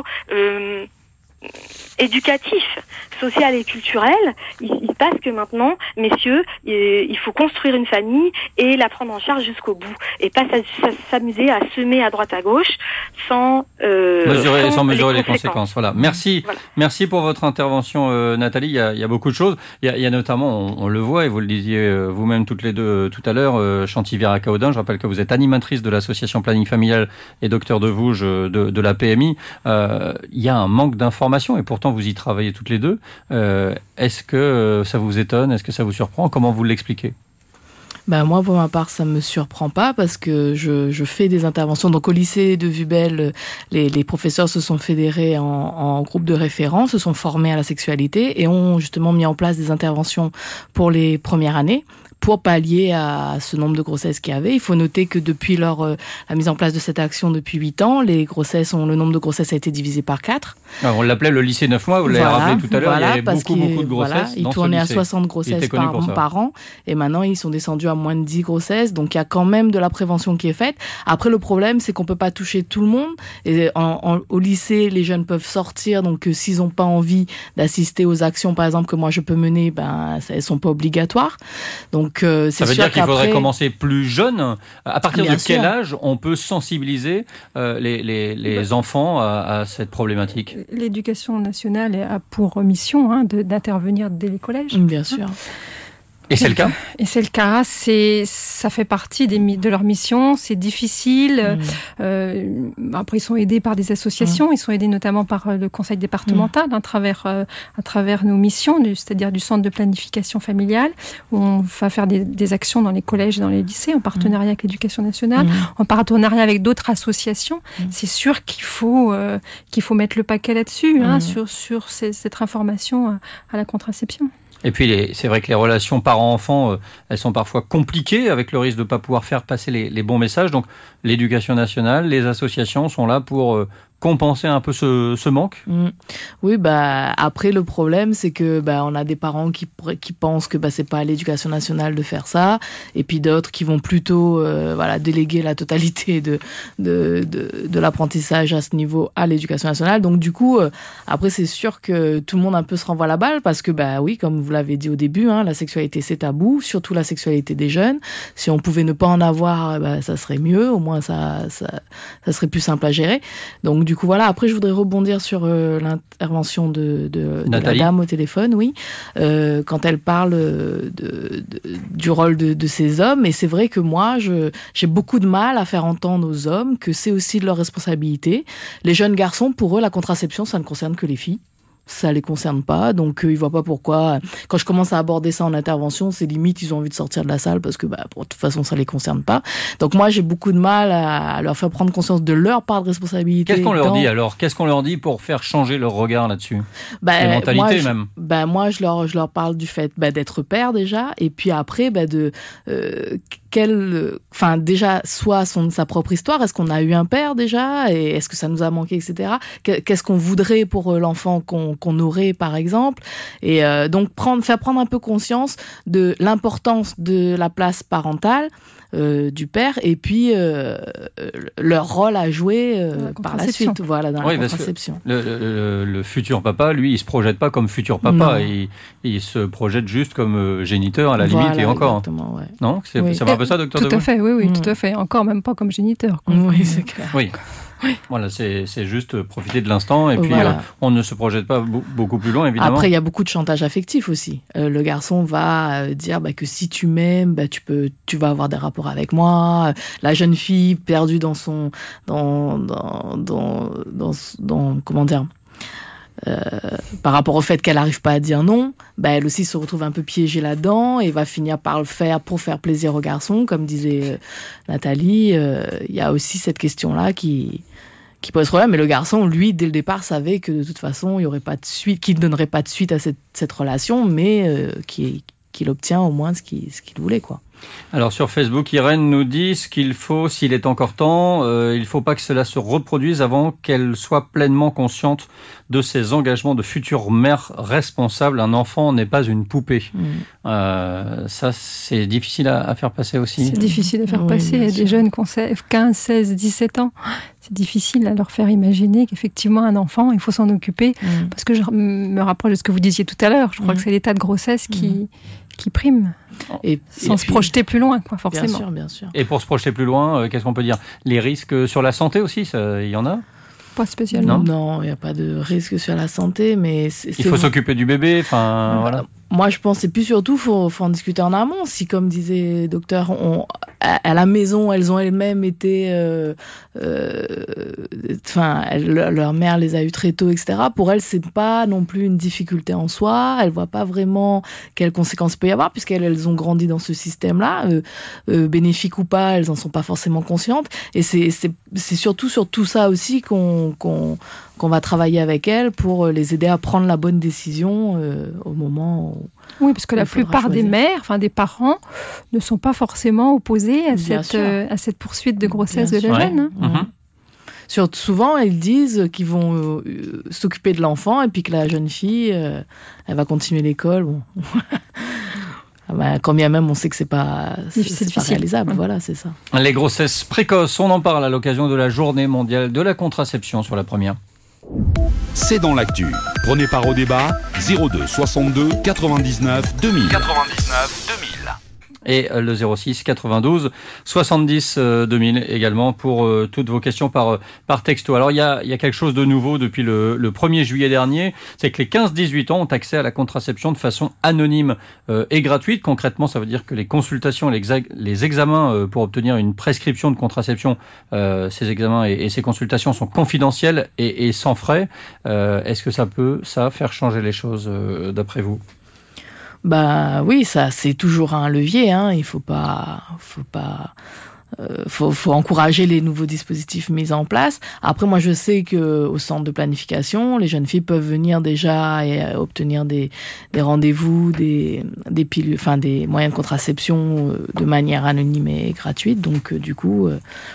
éducatif, social et culturel, il se passe que maintenant, messieurs, il faut construire une famille et la prendre en charge jusqu'au bout, et pas s'amuser à semer à droite à gauche sans mesurer les conséquences. Voilà. Merci pour votre intervention, Nathalie. Il y a beaucoup de choses. Il y a notamment, on le voit et vous le disiez vous-même toutes les deux tout à l'heure, Chantivière à Caudin. Je rappelle que vous êtes animatrice de l'association Planning Familial et docteur de Vouges de la PMI. Il y a un manque d'information et pourtant vous y travaillez toutes les deux. Est-ce que ça vous étonne ? Est-ce que ça vous surprend ? Comment vous l'expliquez ? Moi, pour ma part, ça me surprend pas parce que je fais des interventions. Donc, au lycée de Vubel, les professeurs se sont fédérés en groupe de référents, se sont formés à la sexualité et ont justement mis en place des interventions pour les premières années, pour pallier à ce nombre de grossesses qu'il y avait. Il faut noter que depuis la mise en place de cette action depuis 8 ans, le nombre de grossesses a été divisé par 4. Alors, on l'appelait le lycée 9 mois, vous l'avez rappelé tout à l'heure, il y avait beaucoup de grossesses. Il tournait à 60 grossesses par an, et maintenant ils sont descendus à moins de 10 grossesses, donc il y a quand même de la prévention qui est faite. Après, le problème, c'est qu'on peut pas toucher tout le monde, et au lycée, les jeunes peuvent sortir, donc s'ils ont pas envie d'assister aux actions, par exemple, que moi je peux mener, elles sont pas obligatoires. Donc, ça veut dire qu'il faudrait commencer plus jeune. À partir de quel âge on peut sensibiliser les enfants à cette problématique ? L'éducation nationale a pour mission d'intervenir dès les collèges. Bien sûr. Et c'est le cas ? Et c'est le cas. Ça fait partie de leur mission. C'est difficile. Après, ils sont aidés par des associations. Ils sont aidés notamment par le conseil départemental à travers nos missions, c'est-à-dire du centre de planification familiale, où on va faire des actions dans les collèges et dans les lycées, en partenariat avec l'Éducation nationale, en partenariat avec d'autres associations. C'est sûr qu'il faut mettre le paquet là-dessus, sur cette information à la contraception. Et puis, c'est vrai que les relations parents-enfants, elles sont parfois compliquées avec le risque de ne pas pouvoir faire passer les bons messages. Donc, l'Éducation nationale, les associations sont là pour compenser un peu ce manque. Oui, après, le problème, c'est que on a des parents qui pensent que c'est pas à l'Éducation nationale de faire ça, et puis d'autres qui vont plutôt déléguer la totalité de l'apprentissage à ce niveau à l'Éducation nationale. Donc, du coup, après, c'est sûr que tout le monde un peu se renvoie la balle, parce que, oui, comme vous l'avez dit au début, la sexualité, c'est tabou, surtout la sexualité des jeunes. Si on pouvait ne pas en avoir, ça serait mieux, au moins ça serait plus simple à gérer. Donc, du coup, voilà. Après, je voudrais rebondir sur l'intervention de la dame au téléphone, quand elle parle du rôle de ces hommes. Et c'est vrai que moi, j'ai beaucoup de mal à faire entendre aux hommes que c'est aussi de leur responsabilité. Les jeunes garçons, pour eux, la contraception, ça ne concerne que les filles. Ça les concerne pas, donc ils voient pas pourquoi. Quand je commence à aborder ça en intervention, c'est limite ils ont envie de sortir de la salle parce que de toute façon ça les concerne pas. Donc moi j'ai beaucoup de mal à leur faire prendre conscience de leur part de responsabilité. Qu'est-ce qu'on leur dit alors ? Qu'est-ce qu'on leur dit pour faire changer leur regard là-dessus ? Les mentalités même. Moi je leur parle du fait d'être père déjà, et puis après déjà soit sa propre histoire. Est-ce qu'on a eu un père déjà, et est-ce que ça nous a manqué, etc. Qu'est-ce qu'on voudrait pour l'enfant qu'on aurait par exemple, et donc faire prendre un peu conscience de l'importance de la place parentale du père, et puis leur rôle à jouer par la suite, dans la contraception. Le futur papa, lui, il se projette pas comme futur papa, il se projette juste comme géniteur à la limite, et encore. Non, c'est un peu ça, docteur Tout à fait, oui, tout à fait. Encore même pas comme géniteur. Oui, c'est clair. Oui. Voilà, c'est juste profiter de l'instant, et puis on ne se projette pas beaucoup plus loin, évidemment. Après, il y a beaucoup de chantage affectif aussi. Le garçon va dire que si tu m'aimes, tu vas avoir des rapports avec moi. La jeune fille perdue dans comment dire, par rapport au fait qu'elle n'arrive pas à dire non, elle aussi se retrouve un peu piégée là-dedans et va finir par le faire pour faire plaisir aux garçons, comme disait Nathalie. Il y a aussi cette question-là qui pose problème, mais le garçon, lui, dès le départ, savait que de toute façon, il y aurait pas de suite, qu'il ne donnerait pas de suite à cette relation, mais qu'il obtient au moins ce qu'il voulait, quoi. Alors sur Facebook, Irène nous dit ce qu'il faut, s'il est encore temps, il ne faut pas que cela se reproduise avant qu'elle soit pleinement consciente de ses engagements de future mère responsable. Un enfant n'est pas une poupée. Ça, c'est difficile à faire passer aussi. C'est difficile à faire passer. Il y a des jeunes qui ont 15, 16, 17 ans. C'est difficile à leur faire imaginer qu'effectivement, un enfant, il faut s'en occuper. Parce que je me rapproche de ce que vous disiez tout à l'heure. Je crois que c'est l'état de grossesse qui prime. Sans se projeter plus loin, quoi, forcément. Bien sûr. Et pour se projeter plus loin, qu'est-ce qu'on peut dire ? Les risques sur la santé aussi, il y en a ? Pas spécialement. Non, il n'y a pas de risque sur la santé, mais il faut s'occuper du bébé, voilà. Moi, je pense que c'est plus surtout, faut en discuter en amont. Si, comme disait le docteur, à la maison, elles ont elles-mêmes été, leur mère les a eues très tôt, etc. Pour elles, c'est pas non plus une difficulté en soi. Elles voient pas vraiment quelles conséquences il peut y avoir, puisqu'elles ont grandi dans ce système-là, bénéfique ou pas, elles en sont pas forcément conscientes. Et c'est surtout sur tout ça aussi qu'on va travailler avec elles pour les aider à prendre la bonne décision au moment où... Oui, parce que la plupart des mères, des parents, ne sont pas forcément opposés à cette poursuite de grossesse de la jeune. Souvent, ils disent qu'ils vont s'occuper de l'enfant et puis que la jeune fille, elle va continuer l'école. Quand bien même on sait que c'est pas réalisable, voilà, c'est ça. Les grossesses précoces, on en parle à l'occasion de la journée mondiale de la contraception sur la première. C'est dans l'actu. Prenez part au débat 02 62 99 2000. et le 06 92 70 2000 également pour toutes vos questions par texto. Alors il y a quelque chose de nouveau depuis le 1er juillet dernier, c'est que les 15-18 ans ont accès à la contraception de façon anonyme et gratuite. Concrètement, ça veut dire que les consultations, les examens pour obtenir une prescription de contraception, ces examens et ces consultations sont confidentiels et sans frais. Est-ce que ça peut faire changer les choses d'après vous ? Bah oui, ça c'est toujours un levier. Il faut encourager les nouveaux dispositifs mis en place. Après, moi, je sais que au centre de planification, les jeunes filles peuvent venir déjà et obtenir des rendez-vous, des pilules, enfin des moyens de contraception de manière anonyme et gratuite. Donc, du coup.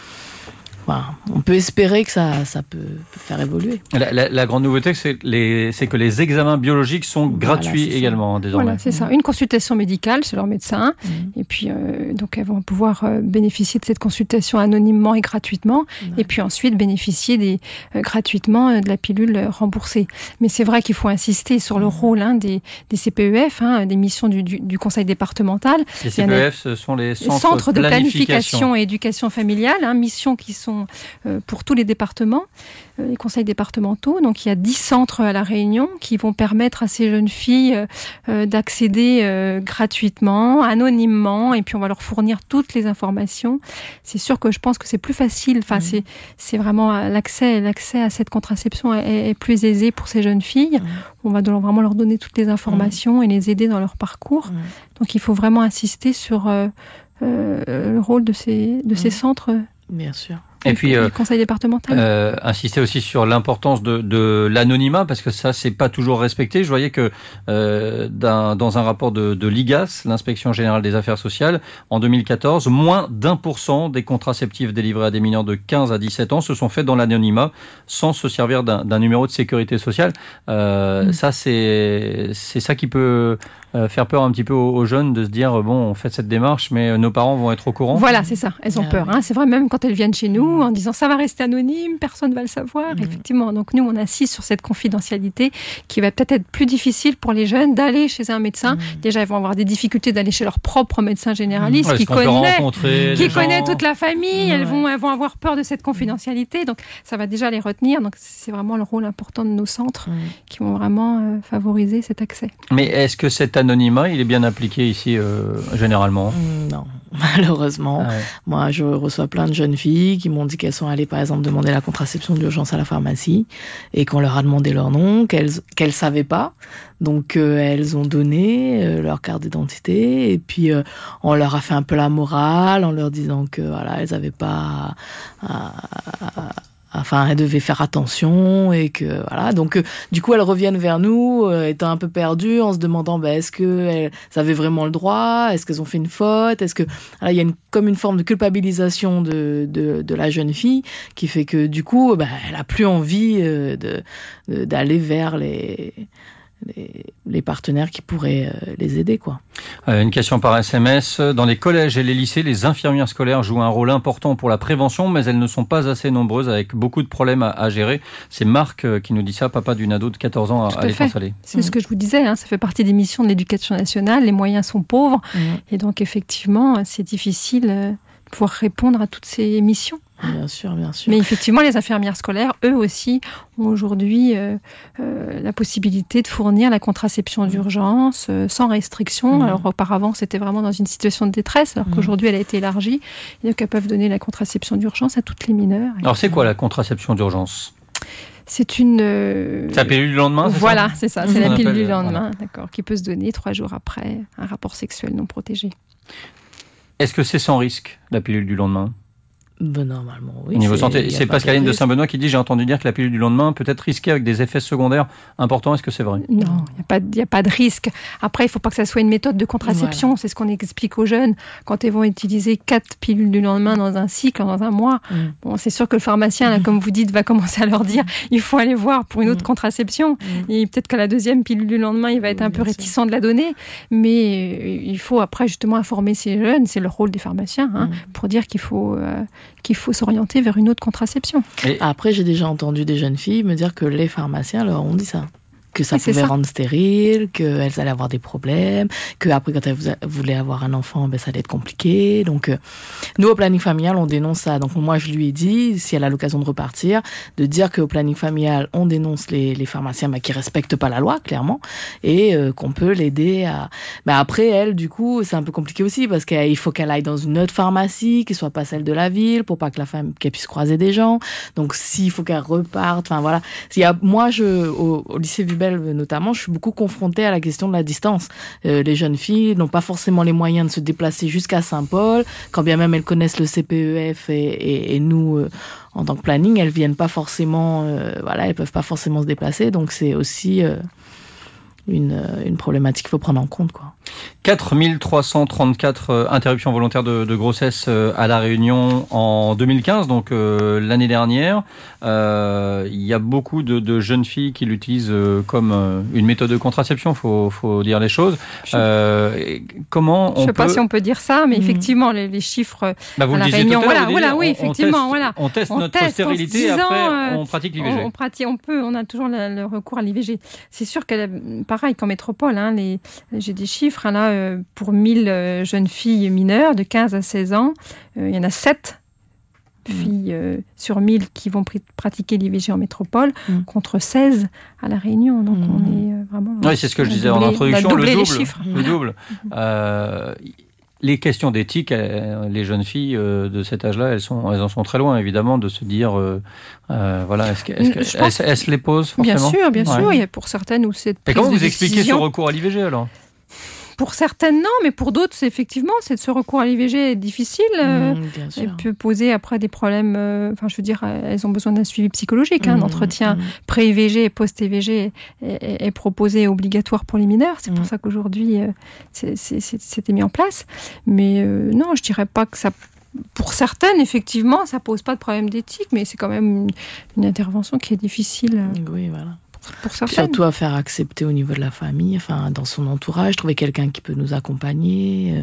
On peut espérer que ça peut faire évoluer. La grande nouveauté, c'est que les examens biologiques sont gratuits également désormais. Voilà, c'est ça. Une consultation médicale chez leur médecin. Et puis, donc, elles vont pouvoir bénéficier de cette consultation anonymement et gratuitement. Et puis ensuite, bénéficier gratuitement de la pilule remboursée. Mais c'est vrai qu'il faut insister sur le rôle des CPEF, des missions du conseil départemental. Les CPEF, ce sont les centres de planification et éducation familiale, missions qui sont pour tous les départements, les conseils départementaux. Donc il y a 10 centres à La Réunion qui vont permettre à ces jeunes filles d'accéder gratuitement, anonymement, et puis on va leur fournir toutes les informations. C'est sûr que je pense que c'est plus facile. C'est vraiment l'accès à cette contraception est plus aisé pour ces jeunes filles. On va vraiment leur donner toutes les informations et les aider dans leur parcours. Donc il faut vraiment insister sur le rôle de ces centres. Bien sûr. Et puis, le conseil départemental. Insister aussi sur l'importance de l'anonymat, parce que ça, c'est pas toujours respecté. Je voyais que dans un rapport de l'IGAS, l'Inspection Générale des Affaires Sociales, en 2014, moins d'1% des contraceptifs délivrés à des mineurs de 15 à 17 ans se sont faits dans l'anonymat, sans se servir d'un numéro de sécurité sociale. Ça, c'est ça qui peut faire peur un petit peu aux jeunes, de se dire, on fait cette démarche, mais nos parents vont être au courant. Voilà, c'est ça. Elles ont peur. C'est vrai, même quand elles viennent chez nous, en disant ça va rester anonyme, personne ne va le savoir. Effectivement, donc nous on insiste sur cette confidentialité qui va peut-être être plus difficile pour les jeunes d'aller chez un médecin. Déjà, ils vont avoir des difficultés d'aller chez leur propre médecin généraliste qui connaît toute la famille. Elles vont avoir peur de cette confidentialité, donc ça va déjà les retenir. Donc c'est vraiment le rôle important de nos centres qui vont vraiment favoriser cet accès. Mais est-ce que cet anonymat, il est bien appliqué ici généralement ? Non, malheureusement. Moi, je reçois plein de jeunes filles qui m'ont dit qu'elles sont allées, par exemple, demander la contraception d'urgence à la pharmacie et qu'on leur a demandé leur nom, qu'elles savaient pas. Donc, elles ont donné leur carte d'identité et puis on leur a fait un peu la morale en leur disant que voilà, elles avaient pas elles devaient faire attention et que voilà. Donc du coup elles reviennent vers nous étant un peu perdues en se demandant est-ce que elles avaient vraiment le droit, est-ce qu'elles ont fait une faute, est-ce que il y a comme une forme de culpabilisation de la jeune fille qui fait que du coup elle a plus envie d'aller vers les partenaires qui pourraient les aider, quoi. Une question par SMS. Dans les collèges et les lycées, les infirmières scolaires jouent un rôle important pour la prévention, mais elles ne sont pas assez nombreuses, avec beaucoup de problèmes à gérer. C'est Marc qui nous dit ça, papa d'une ado de 14 ans à l'Étang-Salé. C'est ce que je vous disais, ça fait partie des missions de l'éducation nationale, les moyens sont pauvres, et donc effectivement, c'est difficile de pouvoir répondre à toutes ces missions. Bien sûr, bien sûr. Mais effectivement, les infirmières scolaires, eux aussi, ont aujourd'hui la possibilité de fournir la contraception d'urgence sans restriction. Alors auparavant, c'était vraiment dans une situation de détresse, alors qu'aujourd'hui, elle a été élargie. Et donc, elles peuvent donner la contraception d'urgence à toutes les mineures. Alors, c'est quoi la contraception d'urgence ? C'est une... C'est la pilule du lendemain, c'est ça ? C'est ça. C'est la pilule du lendemain, d'accord, qui peut se donner 3 jours après un rapport sexuel non protégé. Est-ce que c'est sans risque, la pilule du lendemain ? Normalement, oui. Niveau santé, c'est Pascaline de Saint-Benoît qui dit, j'ai entendu dire que la pilule du lendemain peut être risquée avec des effets secondaires importants. Est-ce que c'est vrai ? Non, il n'y a pas de risque. Après, il ne faut pas que ça soit une méthode de contraception. Voilà. C'est ce qu'on explique aux jeunes quand ils vont utiliser 4 pilules du lendemain dans un cycle, dans un mois. Bon, c'est sûr que le pharmacien, là, comme vous dites, va commencer à leur dire, il faut aller voir pour une autre contraception. Et peut-être qu'à la 2e pilule du lendemain, il va être un peu réticent de la donner. Mais il faut après justement informer ces jeunes, c'est le rôle des pharmaciens, pour dire qu'il faut s'orienter vers une autre contraception. Et après, j'ai déjà entendu des jeunes filles me dire que les pharmaciens leur ont dit ça. que ça pouvait rendre stérile, qu'elles allaient avoir des problèmes, qu'après, quand elles voulaient avoir un enfant, ça allait être compliqué. Donc, nous, au planning familial, on dénonce ça. Donc, moi, je lui ai dit, si elle a l'occasion de repartir, de dire qu'au planning familial, on dénonce les pharmaciens qui respectent pas la loi, clairement, et qu'on peut l'aider à... Mais après, elle, du coup, c'est un peu compliqué aussi, parce qu'il faut qu'elle aille dans une autre pharmacie, qui soit pas celle de la ville, pour pas que qu'elle puisse croiser des gens. Donc, s'il faut qu'elle reparte, enfin, voilà. Moi, au lycée Vubel, notamment, je suis beaucoup confrontée à la question de la distance. Les jeunes filles n'ont pas forcément les moyens de se déplacer jusqu'à Saint-Paul, quand bien même elles connaissent le CPEF et nous, en tant que planning, elles viennent pas forcément, elles peuvent pas forcément se déplacer, donc c'est aussi une problématique qu'il faut prendre en compte, quoi. 4334 interruptions volontaires de grossesse à La Réunion en 2015, donc l'année dernière. Il y a beaucoup de jeunes filles qui l'utilisent comme une méthode de contraception, faut dire les choses. Comment on peut... Je ne sais pas si on peut dire ça, mais effectivement, les chiffres à La Réunion... On teste notre stérilité et après on pratique l'IVG. On a toujours le recours à l'IVG. C'est sûr que, pareil qu'en métropole, j'ai des chiffres, là, pour 1000 jeunes filles mineures de 15 à 16 ans, il y en a 7 filles sur 1000 qui vont pratiquer l'IVG en métropole, contre 16 à La Réunion. Donc on est vraiment... Oui, c'est ce que je disais en introduction, le double. Les questions d'éthique, les jeunes filles de cet âge-là, elles en sont très loin, évidemment, de se dire, est-ce qu'elles se les posent forcément ? Bien sûr. Il y a pour certaines où c'est... Et comment vous expliquez ce recours à l'IVG, alors ? Pour certaines, non, mais pour d'autres, ce recours à l'IVG est difficile. Elle peut poser après des problèmes. Elles ont besoin d'un suivi psychologique. Un entretien pré-IVG et post-IVG est proposé, obligatoire pour les mineurs. C'est pour ça qu'aujourd'hui, c'était mis en place. Mais non, je dirais pas que ça... Pour certaines, effectivement, ça pose pas de problème d'éthique, mais c'est quand même une intervention qui est difficile. Oui, voilà. Pour certaines. Surtout à faire accepter au niveau de la famille, dans son entourage, trouver quelqu'un qui peut nous accompagner.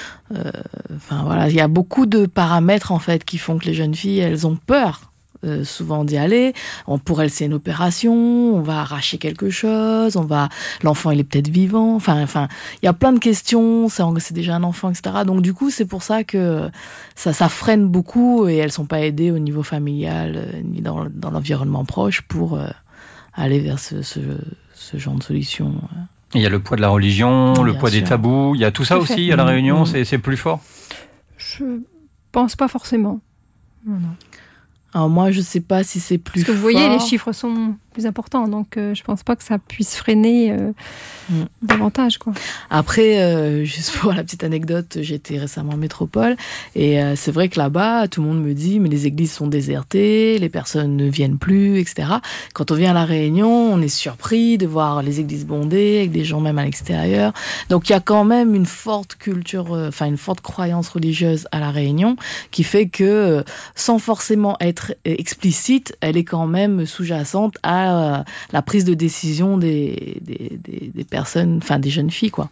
Il y a beaucoup de paramètres en fait qui font que les jeunes filles, elles ont peur souvent d'y aller. Pour elles, c'est une opération, on va arracher quelque chose, l'enfant il est peut-être vivant. Il y a plein de questions. C'est déjà un enfant, etc. Donc du coup, c'est pour ça que ça freine beaucoup et elles sont pas aidées au niveau familial ni dans l'environnement proche pour aller vers ce genre de solution. Il y a le poids de la religion, le poids des tabous, il y a tout ça aussi à La Réunion, c'est plus fort ? Je pense pas forcément. Non. Alors moi, je sais pas si c'est plus fort. Parce que vous voyez, les chiffres sont plus importants, donc je pense pas que ça puisse freiner davantage, quoi. Après, juste pour la petite anecdote, j'étais récemment en métropole et c'est vrai que là-bas, tout le monde me dit mais les églises sont désertées, les personnes ne viennent plus, etc. Quand on vient à La Réunion, on est surpris de voir les églises bondées avec des gens même à l'extérieur. Donc il y a quand même une forte culture, une forte croyance religieuse à La Réunion qui fait que sans forcément être explicite, elle est quand même sous-jacente à la prise de décision des personnes, des jeunes filles, quoi.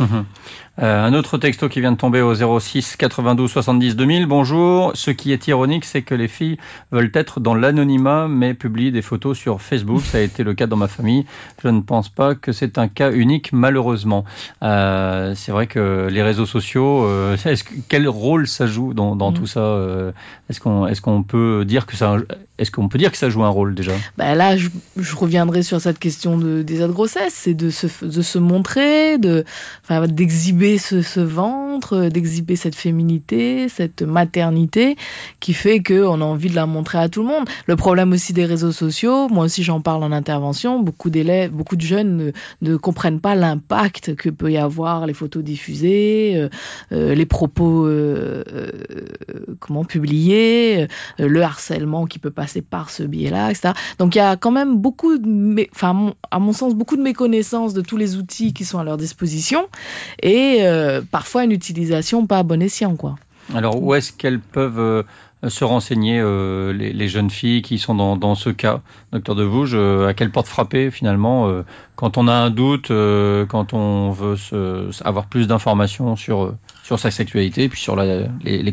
Un autre texto qui vient de tomber au 06 92 70 2000. Bonjour. Ce qui est ironique, c'est que les filles veulent être dans l'anonymat, mais publient des photos sur Facebook. Ça a été le cas dans ma famille. Je ne pense pas que c'est un cas unique, malheureusement. C'est vrai que les réseaux sociaux, quel rôle ça joue dans tout ça ? Est-ce qu'on peut dire que ça joue un rôle déjà ? Là, je reviendrai sur cette question des aides de grossesse, c'est de se montrer, d'exhiber ce ventre, d'exhiber cette féminité, cette maternité qui fait qu'on a envie de la montrer à tout le monde. Le problème aussi des réseaux sociaux, moi aussi j'en parle en intervention, beaucoup de jeunes ne comprennent pas l'impact que peut y avoir les photos diffusées, les propos publiés, le harcèlement qui peut passer par ce biais-là, etc. Donc il y a quand même à mon sens, beaucoup de méconnaissance de tous les outils qui sont à leur disposition et parfois une utilisation pas à bon escient, quoi. Alors où est-ce qu'elles peuvent se renseigner, les jeunes filles qui sont dans ce cas, docteur Devouge, à quelle porte frapper finalement quand on a un doute, quand on veut avoir plus d'informations sur sa sexualité et puis sur les conséquences ?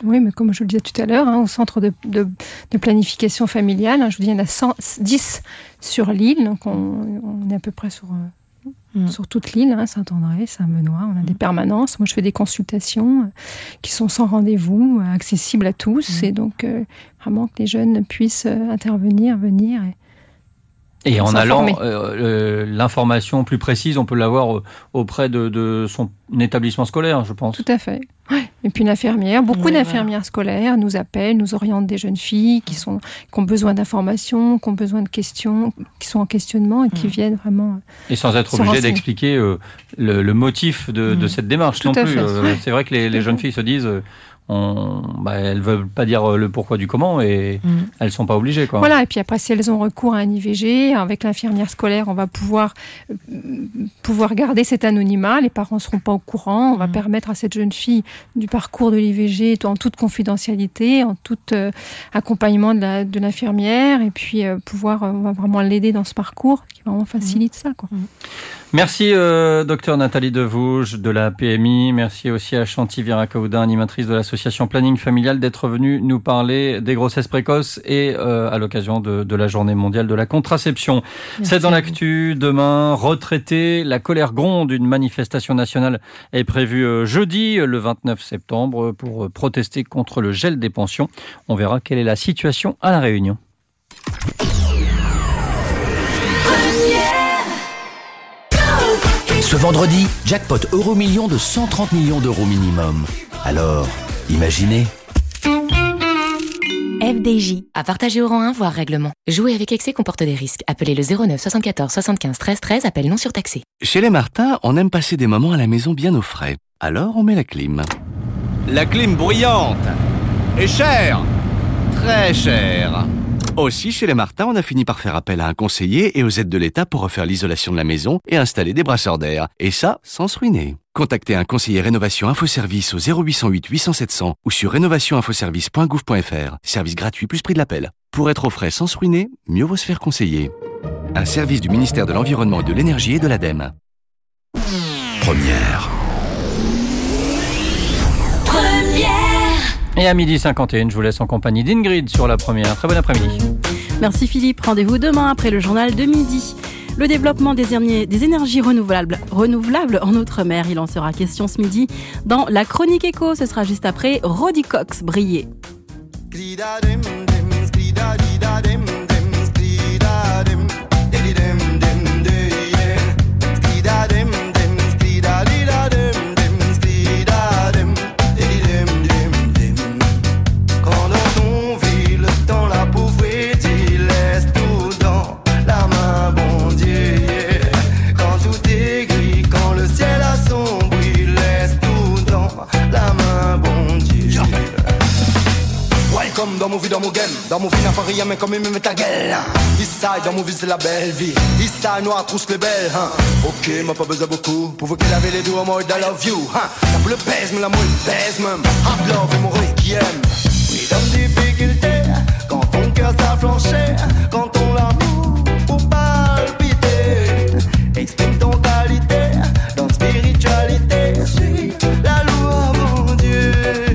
Oui, mais comme je vous le disais tout à l'heure, au centre de planification familiale, je vous dis, il y en a 110 sur l'île, donc on est à peu près sur toute l'île, Saint-André, Saint-Benoît, on a des permanences. Moi, je fais des consultations qui sont sans rendez-vous, accessibles à tous, et donc vraiment que les jeunes puissent intervenir, venir et en s'informer. allant, l'information plus précise, on peut l'avoir auprès de son établissement scolaire, je pense. Tout à fait. Ouais. Et puis une infirmière, beaucoup d'infirmières scolaires nous appellent, nous orientent des jeunes filles qui ont besoin d'informations, qui ont besoin de questions, qui sont en questionnement et qui viennent vraiment. Et sans être obligé d'expliquer le motif de cette démarche Tout non à plus. fait. C'est vrai que les jeunes filles se disent. Elles veulent pas dire le pourquoi du comment et elles sont pas obligées, quoi. Voilà, et puis après, si elles ont recours à un IVG, avec l'infirmière scolaire, on va pouvoir garder cet anonymat. Les parents seront pas au courant. On va permettre à cette jeune fille du parcours de l'IVG en toute confidentialité, en tout accompagnement de l'infirmière, et puis on va vraiment l'aider dans ce parcours qui vraiment facilite ça, quoi. Merci docteur Nathalie Devouge de la PMI, merci aussi à Chanty Viracaoudin, animatrice de l'association Planning Familial, d'être venue nous parler des grossesses précoces et à l'occasion de la journée mondiale de la contraception. C'est dans l'actu. Demain, retraité, la colère gronde. Une manifestation nationale est prévue jeudi, le 29 septembre, pour protester contre le gel des pensions. On verra quelle est la situation à La Réunion. Ce vendredi, jackpot Euromillions de 130 millions d'euros minimum. Alors, imaginez. FDJ. À partager au rang 1, voire règlement. Jouer avec excès comporte des risques. Appelez le 09 74 75 13 13, appel non surtaxé. Chez les Martins, on aime passer des moments à la maison bien au frais. Alors, on met la clim. La clim bruyante et chère. Très chère. Aussi, chez les Martins, on a fini par faire appel à un conseiller et aux aides de l'État pour refaire l'isolation de la maison et installer des brasseurs d'air. Et ça, sans se ruiner. Contactez un conseiller Rénovation Infoservice au 0808 800 700 ou sur rénovationinfoservice.gouv.fr. Service gratuit plus prix de l'appel. Pour être au frais sans se ruiner, mieux vaut se faire conseiller. Un service du ministère de l'Environnement et de l'Énergie et de l'ADEME. Première. Et à 12h51, je vous laisse en compagnie d'Ingrid sur La Première. Très bon après-midi. Merci Philippe. Rendez-vous demain après le journal de midi. Le développement des énergies renouvelables en Outre-mer, il en sera question ce midi dans la Chronique Éco. Ce sera juste après Roddy Cox, Briller. Dans mon vie, dans mon game, dans mon vie n'a pas rien mais quand même ta gueule. Eastside, dans mon vie c'est la belle vie. Eastside, noir, trousse les belles. Ok, m'a pas besoin beaucoup. Pour vous qu'il avait les deux en mode I love you. La pour le baise, mais la moi le baise même. Hard love et mon requiem. Oui, dans difficulté, quand ton cœur s'afflanchait, quand ton amour pour palpiter. Exprime ton qualité dans spiritualité. Suis la loi, mon Dieu.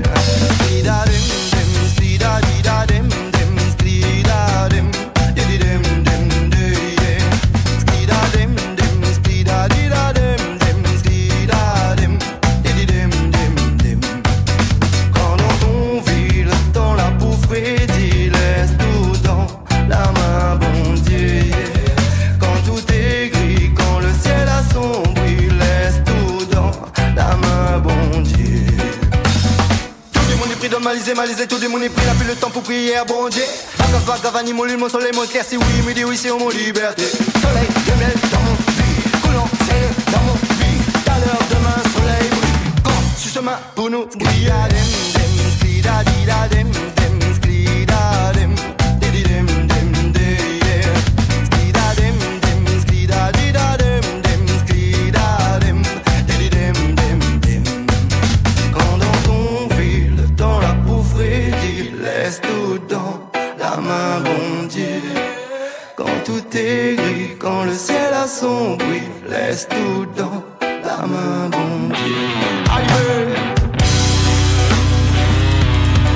Malisé, tout le monde est pris, n'a plus le temps pour prier à bon Dieu. Agavani, mon lune, mon soleil, mon clair, c'est oui, me dit oui, c'est mon liberté. Soleil, de miel dans mon vie, coulant, c'est dans mon vie. Tout à l'heure, demain, soleil brille. Quand, sur chemin pour nous, skidadem, dem, skidadidadem, dem, skidadem, dididem, dem, dem, skidadem, dem, skidadidadem, dem, skidadem, dididem, dem, dem. Quand dans ton ville, dans la pauvreté, laisse tout dans la main, bon Dieu. Quand tout est gris, quand le ciel assombri, laisse tout dans la main, bon Dieu. Allez,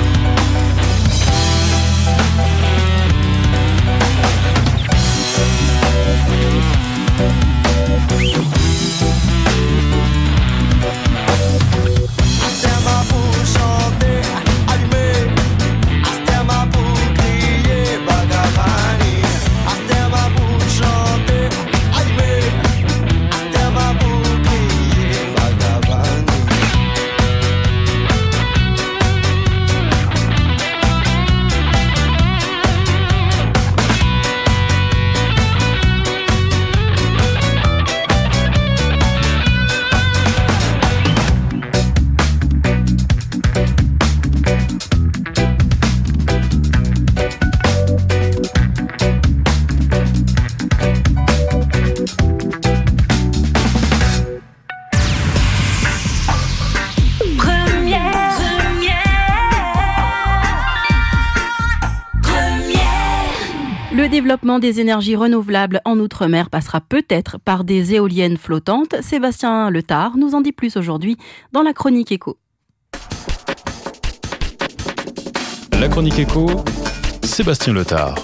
développement des énergies renouvelables en Outre-mer passera peut-être par des éoliennes flottantes. Sébastien Letard nous en dit plus aujourd'hui dans la chronique éco. La chronique éco, Sébastien Letard.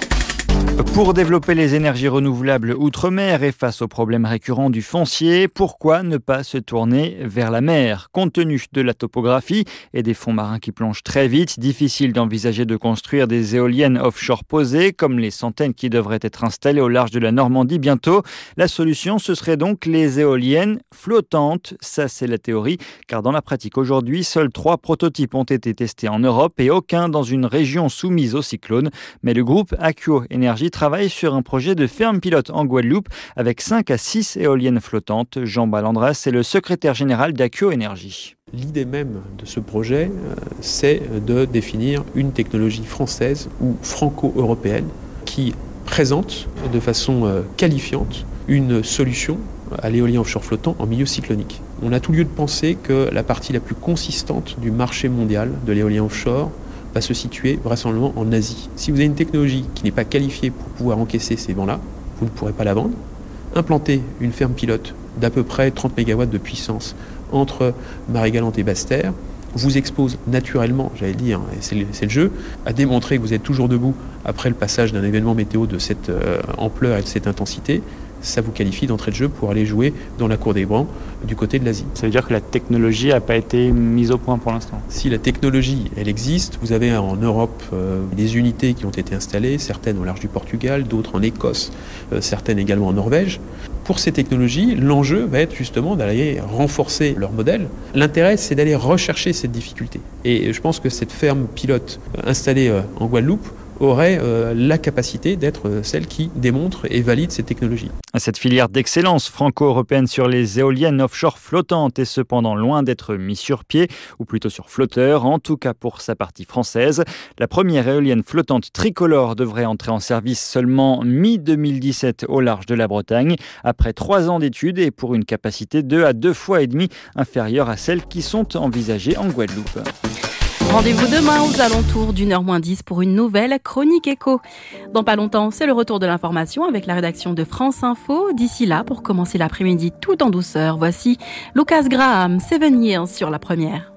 Pour développer les énergies renouvelables outre-mer et face aux problèmes récurrents du foncier, pourquoi ne pas se tourner vers la mer ? Compte tenu de la topographie et des fonds marins qui plongent très vite, difficile d'envisager de construire des éoliennes offshore posées, comme les centaines qui devraient être installées au large de la Normandie bientôt. La solution, ce serait donc les éoliennes flottantes. Ça, c'est la théorie, car dans la pratique aujourd'hui, seuls 3 prototypes ont été testés en Europe et aucun dans une région soumise au cyclone. Mais le groupe Akio Énergie travaille sur un projet de ferme pilote en Guadeloupe avec 5 à 6 éoliennes flottantes. Jean Ballandras est le secrétaire général d'Akio Énergie. L'idée même de ce projet, c'est de définir une technologie française ou franco-européenne qui présente de façon qualifiante une solution à l'éolien offshore flottant en milieu cyclonique. On a tout lieu de penser que la partie la plus consistante du marché mondial de l'éolien offshore va se situer vraisemblablement en Asie. Si vous avez une technologie qui n'est pas qualifiée pour pouvoir encaisser ces vents-là, vous ne pourrez pas la vendre. Implanter une ferme pilote d'à peu près 30 MW de puissance entre Marie-Galante et Basse-Terre vous expose naturellement, j'allais dire, et c'est le jeu, à démontrer que vous êtes toujours debout après le passage d'un événement météo de cette ampleur et de cette intensité. Ça vous qualifie d'entrée de jeu pour aller jouer dans la cour des grands du côté de l'Asie. Ça veut dire que la technologie n'a pas été mise au point pour l'instant. Si la technologie, elle existe, vous avez en Europe des unités qui ont été installées, certaines au large du Portugal, d'autres en Écosse, certaines également en Norvège. Pour ces technologies, l'enjeu va être justement d'aller renforcer leur modèle. L'intérêt, c'est d'aller rechercher cette difficulté. Et je pense que cette ferme pilote installée en Guadeloupe aurait la capacité d'être celle qui démontre et valide ces technologies. Cette filière d'excellence franco-européenne sur les éoliennes offshore flottantes est cependant loin d'être mise sur pied, ou plutôt sur flotteur, en tout cas pour sa partie française. La première éolienne flottante tricolore devrait entrer en service seulement mi-2017 au large de la Bretagne, après 3 ans d'études et pour une capacité 2 à 2,5 fois inférieure à celles qui sont envisagées en Guadeloupe. Rendez-vous demain aux alentours d'1h-10 pour une nouvelle chronique éco. Dans pas longtemps, c'est le retour de l'information avec la rédaction de France Info. D'ici là, pour commencer l'après-midi tout en douceur, voici Lucas Graham, 7 Years sur la première.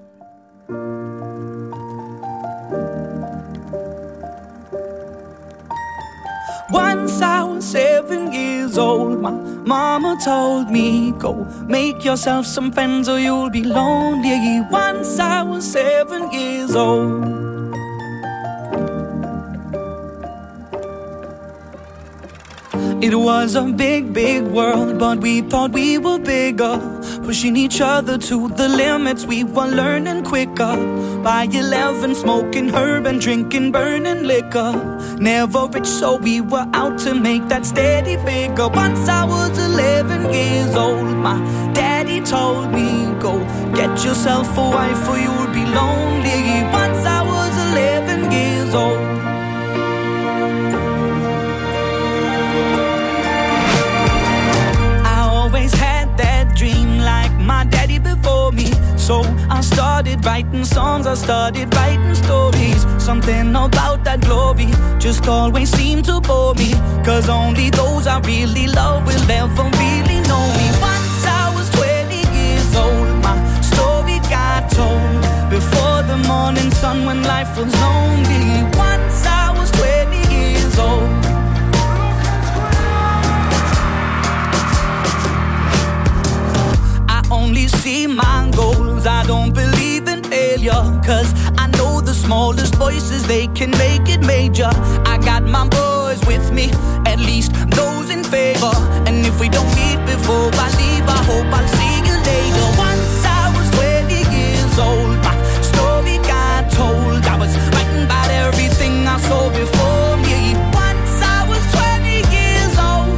Once I was 7 years old, my mama told me, go make yourself some friends or you'll be lonely. Once I was 7 years old. It was a big, big world, but we thought we were bigger, pushing each other to the limits. We were learning quicker. By 11, smoking herb and drinking burning liquor. Never rich, so we were out to make that steady figure. Once I was 11 years old, my daddy told me, go get yourself a wife or you'll be lonely. Once I was 11 years old. My daddy before me, so I started writing songs, I started writing stories. Something about that glory just always seemed to bore me, cause only those I really love will ever really know me. Once I was 20 years old, my story got told before the morning sun when life was lonely. Once I was 20 years old. Only see my goals, I don't believe in failure, cause I know the smallest voices, they can make it major. I got my boys with me, at least those in favor. And if we don't meet before I leave, I hope I'll see you later. Once I was 20 years old, my story got told. I was writing about everything I saw before me. Once I was 20 years old.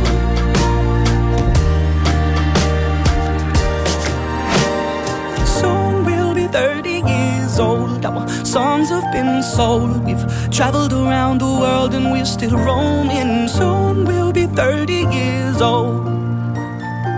Soon we'll be 30 years old. Our songs have been sold. We've traveled around the world and we're still roaming. Soon we'll be 30 years old.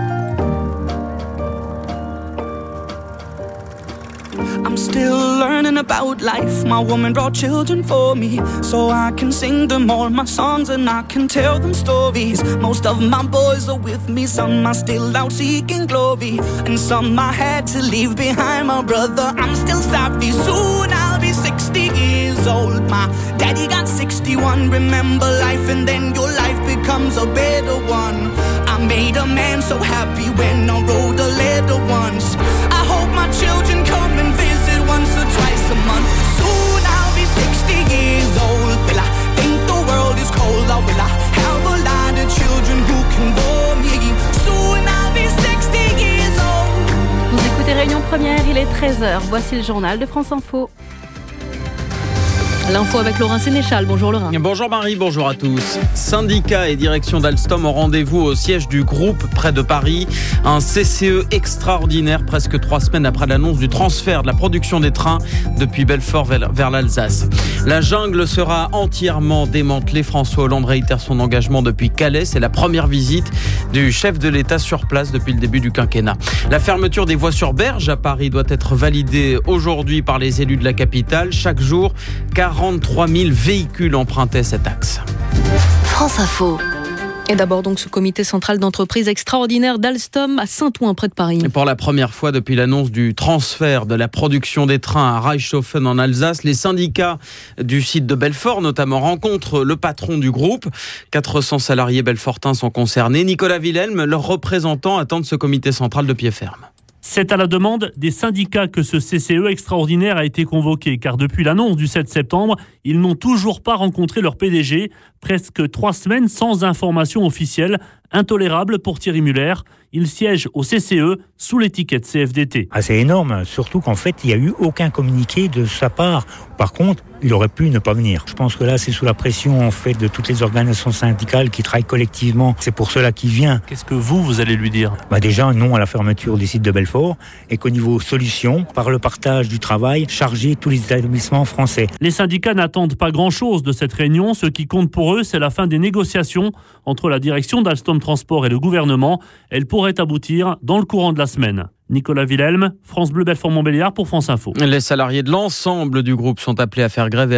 I'm still learning learn about life. My woman brought children for me, so I can sing them all my songs and I can tell them stories. Most of my boys are with me, some are still out seeking glory, and some I had to leave behind. My brother, I'm still savvy. Soon I'll be 60 years old. My daddy got 61. Remember life and then your life becomes a better one. I made a man so happy when I wrote a letter once. I hope my children come and visit once or twice a month. Soon I'll be 60 years old. Will I think the world is cold, or will I have a lot of children who can bore me? Soon I'll be 60 years old. Vous écoutez Réunion Première, il est 13h. Voici le journal de France Info. L'info avec Laurent Sénéchal. Bonjour Laurent. Bonjour Marie, bonjour à tous. Syndicats et direction d'Alstom ont rendez-vous au siège du groupe près de Paris. Un CCE extraordinaire presque 3 semaines après l'annonce du transfert de la production des trains depuis Belfort vers l'Alsace. La jungle sera entièrement démantelée. François Hollande réitère son engagement depuis Calais. C'est la première visite du chef de l'État sur place depuis le début du quinquennat. La fermeture des voies sur berge à Paris doit être validée aujourd'hui par les élus de la capitale. Chaque jour, 43 000 véhicules empruntaient cet axe. France Info. Et d'abord donc ce comité central d'entreprise extraordinaire d'Alstom à Saint-Ouen près de Paris. Et pour la première fois depuis l'annonce du transfert de la production des trains à Reichshofen en Alsace, les syndicats du site de Belfort notamment rencontrent le patron du groupe. 400 salariés belfortins sont concernés. Nicolas Wilhelm, leur représentant, attendent ce comité central de pied ferme. C'est à la demande des syndicats que ce CCE extraordinaire a été convoqué, car depuis l'annonce du 7 septembre, ils n'ont toujours pas rencontré leur PDG. Presque 3 semaines sans information officielle, intolérable pour Thierry Muller. Il siège au CCE sous l'étiquette CFDT. C'est énorme, surtout qu'en fait, il n'y a eu aucun communiqué de sa part. Par contre, il aurait pu ne pas venir. Je pense que là, c'est sous la pression en fait de toutes les organisations syndicales qui travaillent collectivement. C'est pour cela qu'il vient. Qu'est-ce que vous allez lui dire ? Déjà, non à la fermeture du site de Belfort, et qu'au niveau solution, par le partage du travail, charger tous les établissements français. Les syndicats n'attendent pas grand-chose de cette réunion. Ce qui compte pour eux, c'est la fin des négociations entre la direction d'Alstom Transport et le gouvernement. Elle pourrait aboutir dans le courant de la semaine. Nicolas Wilhelm, France Bleu Belfort Montbéliard pour France Info. Les salariés de l'ensemble du groupe sont appelés à faire grève et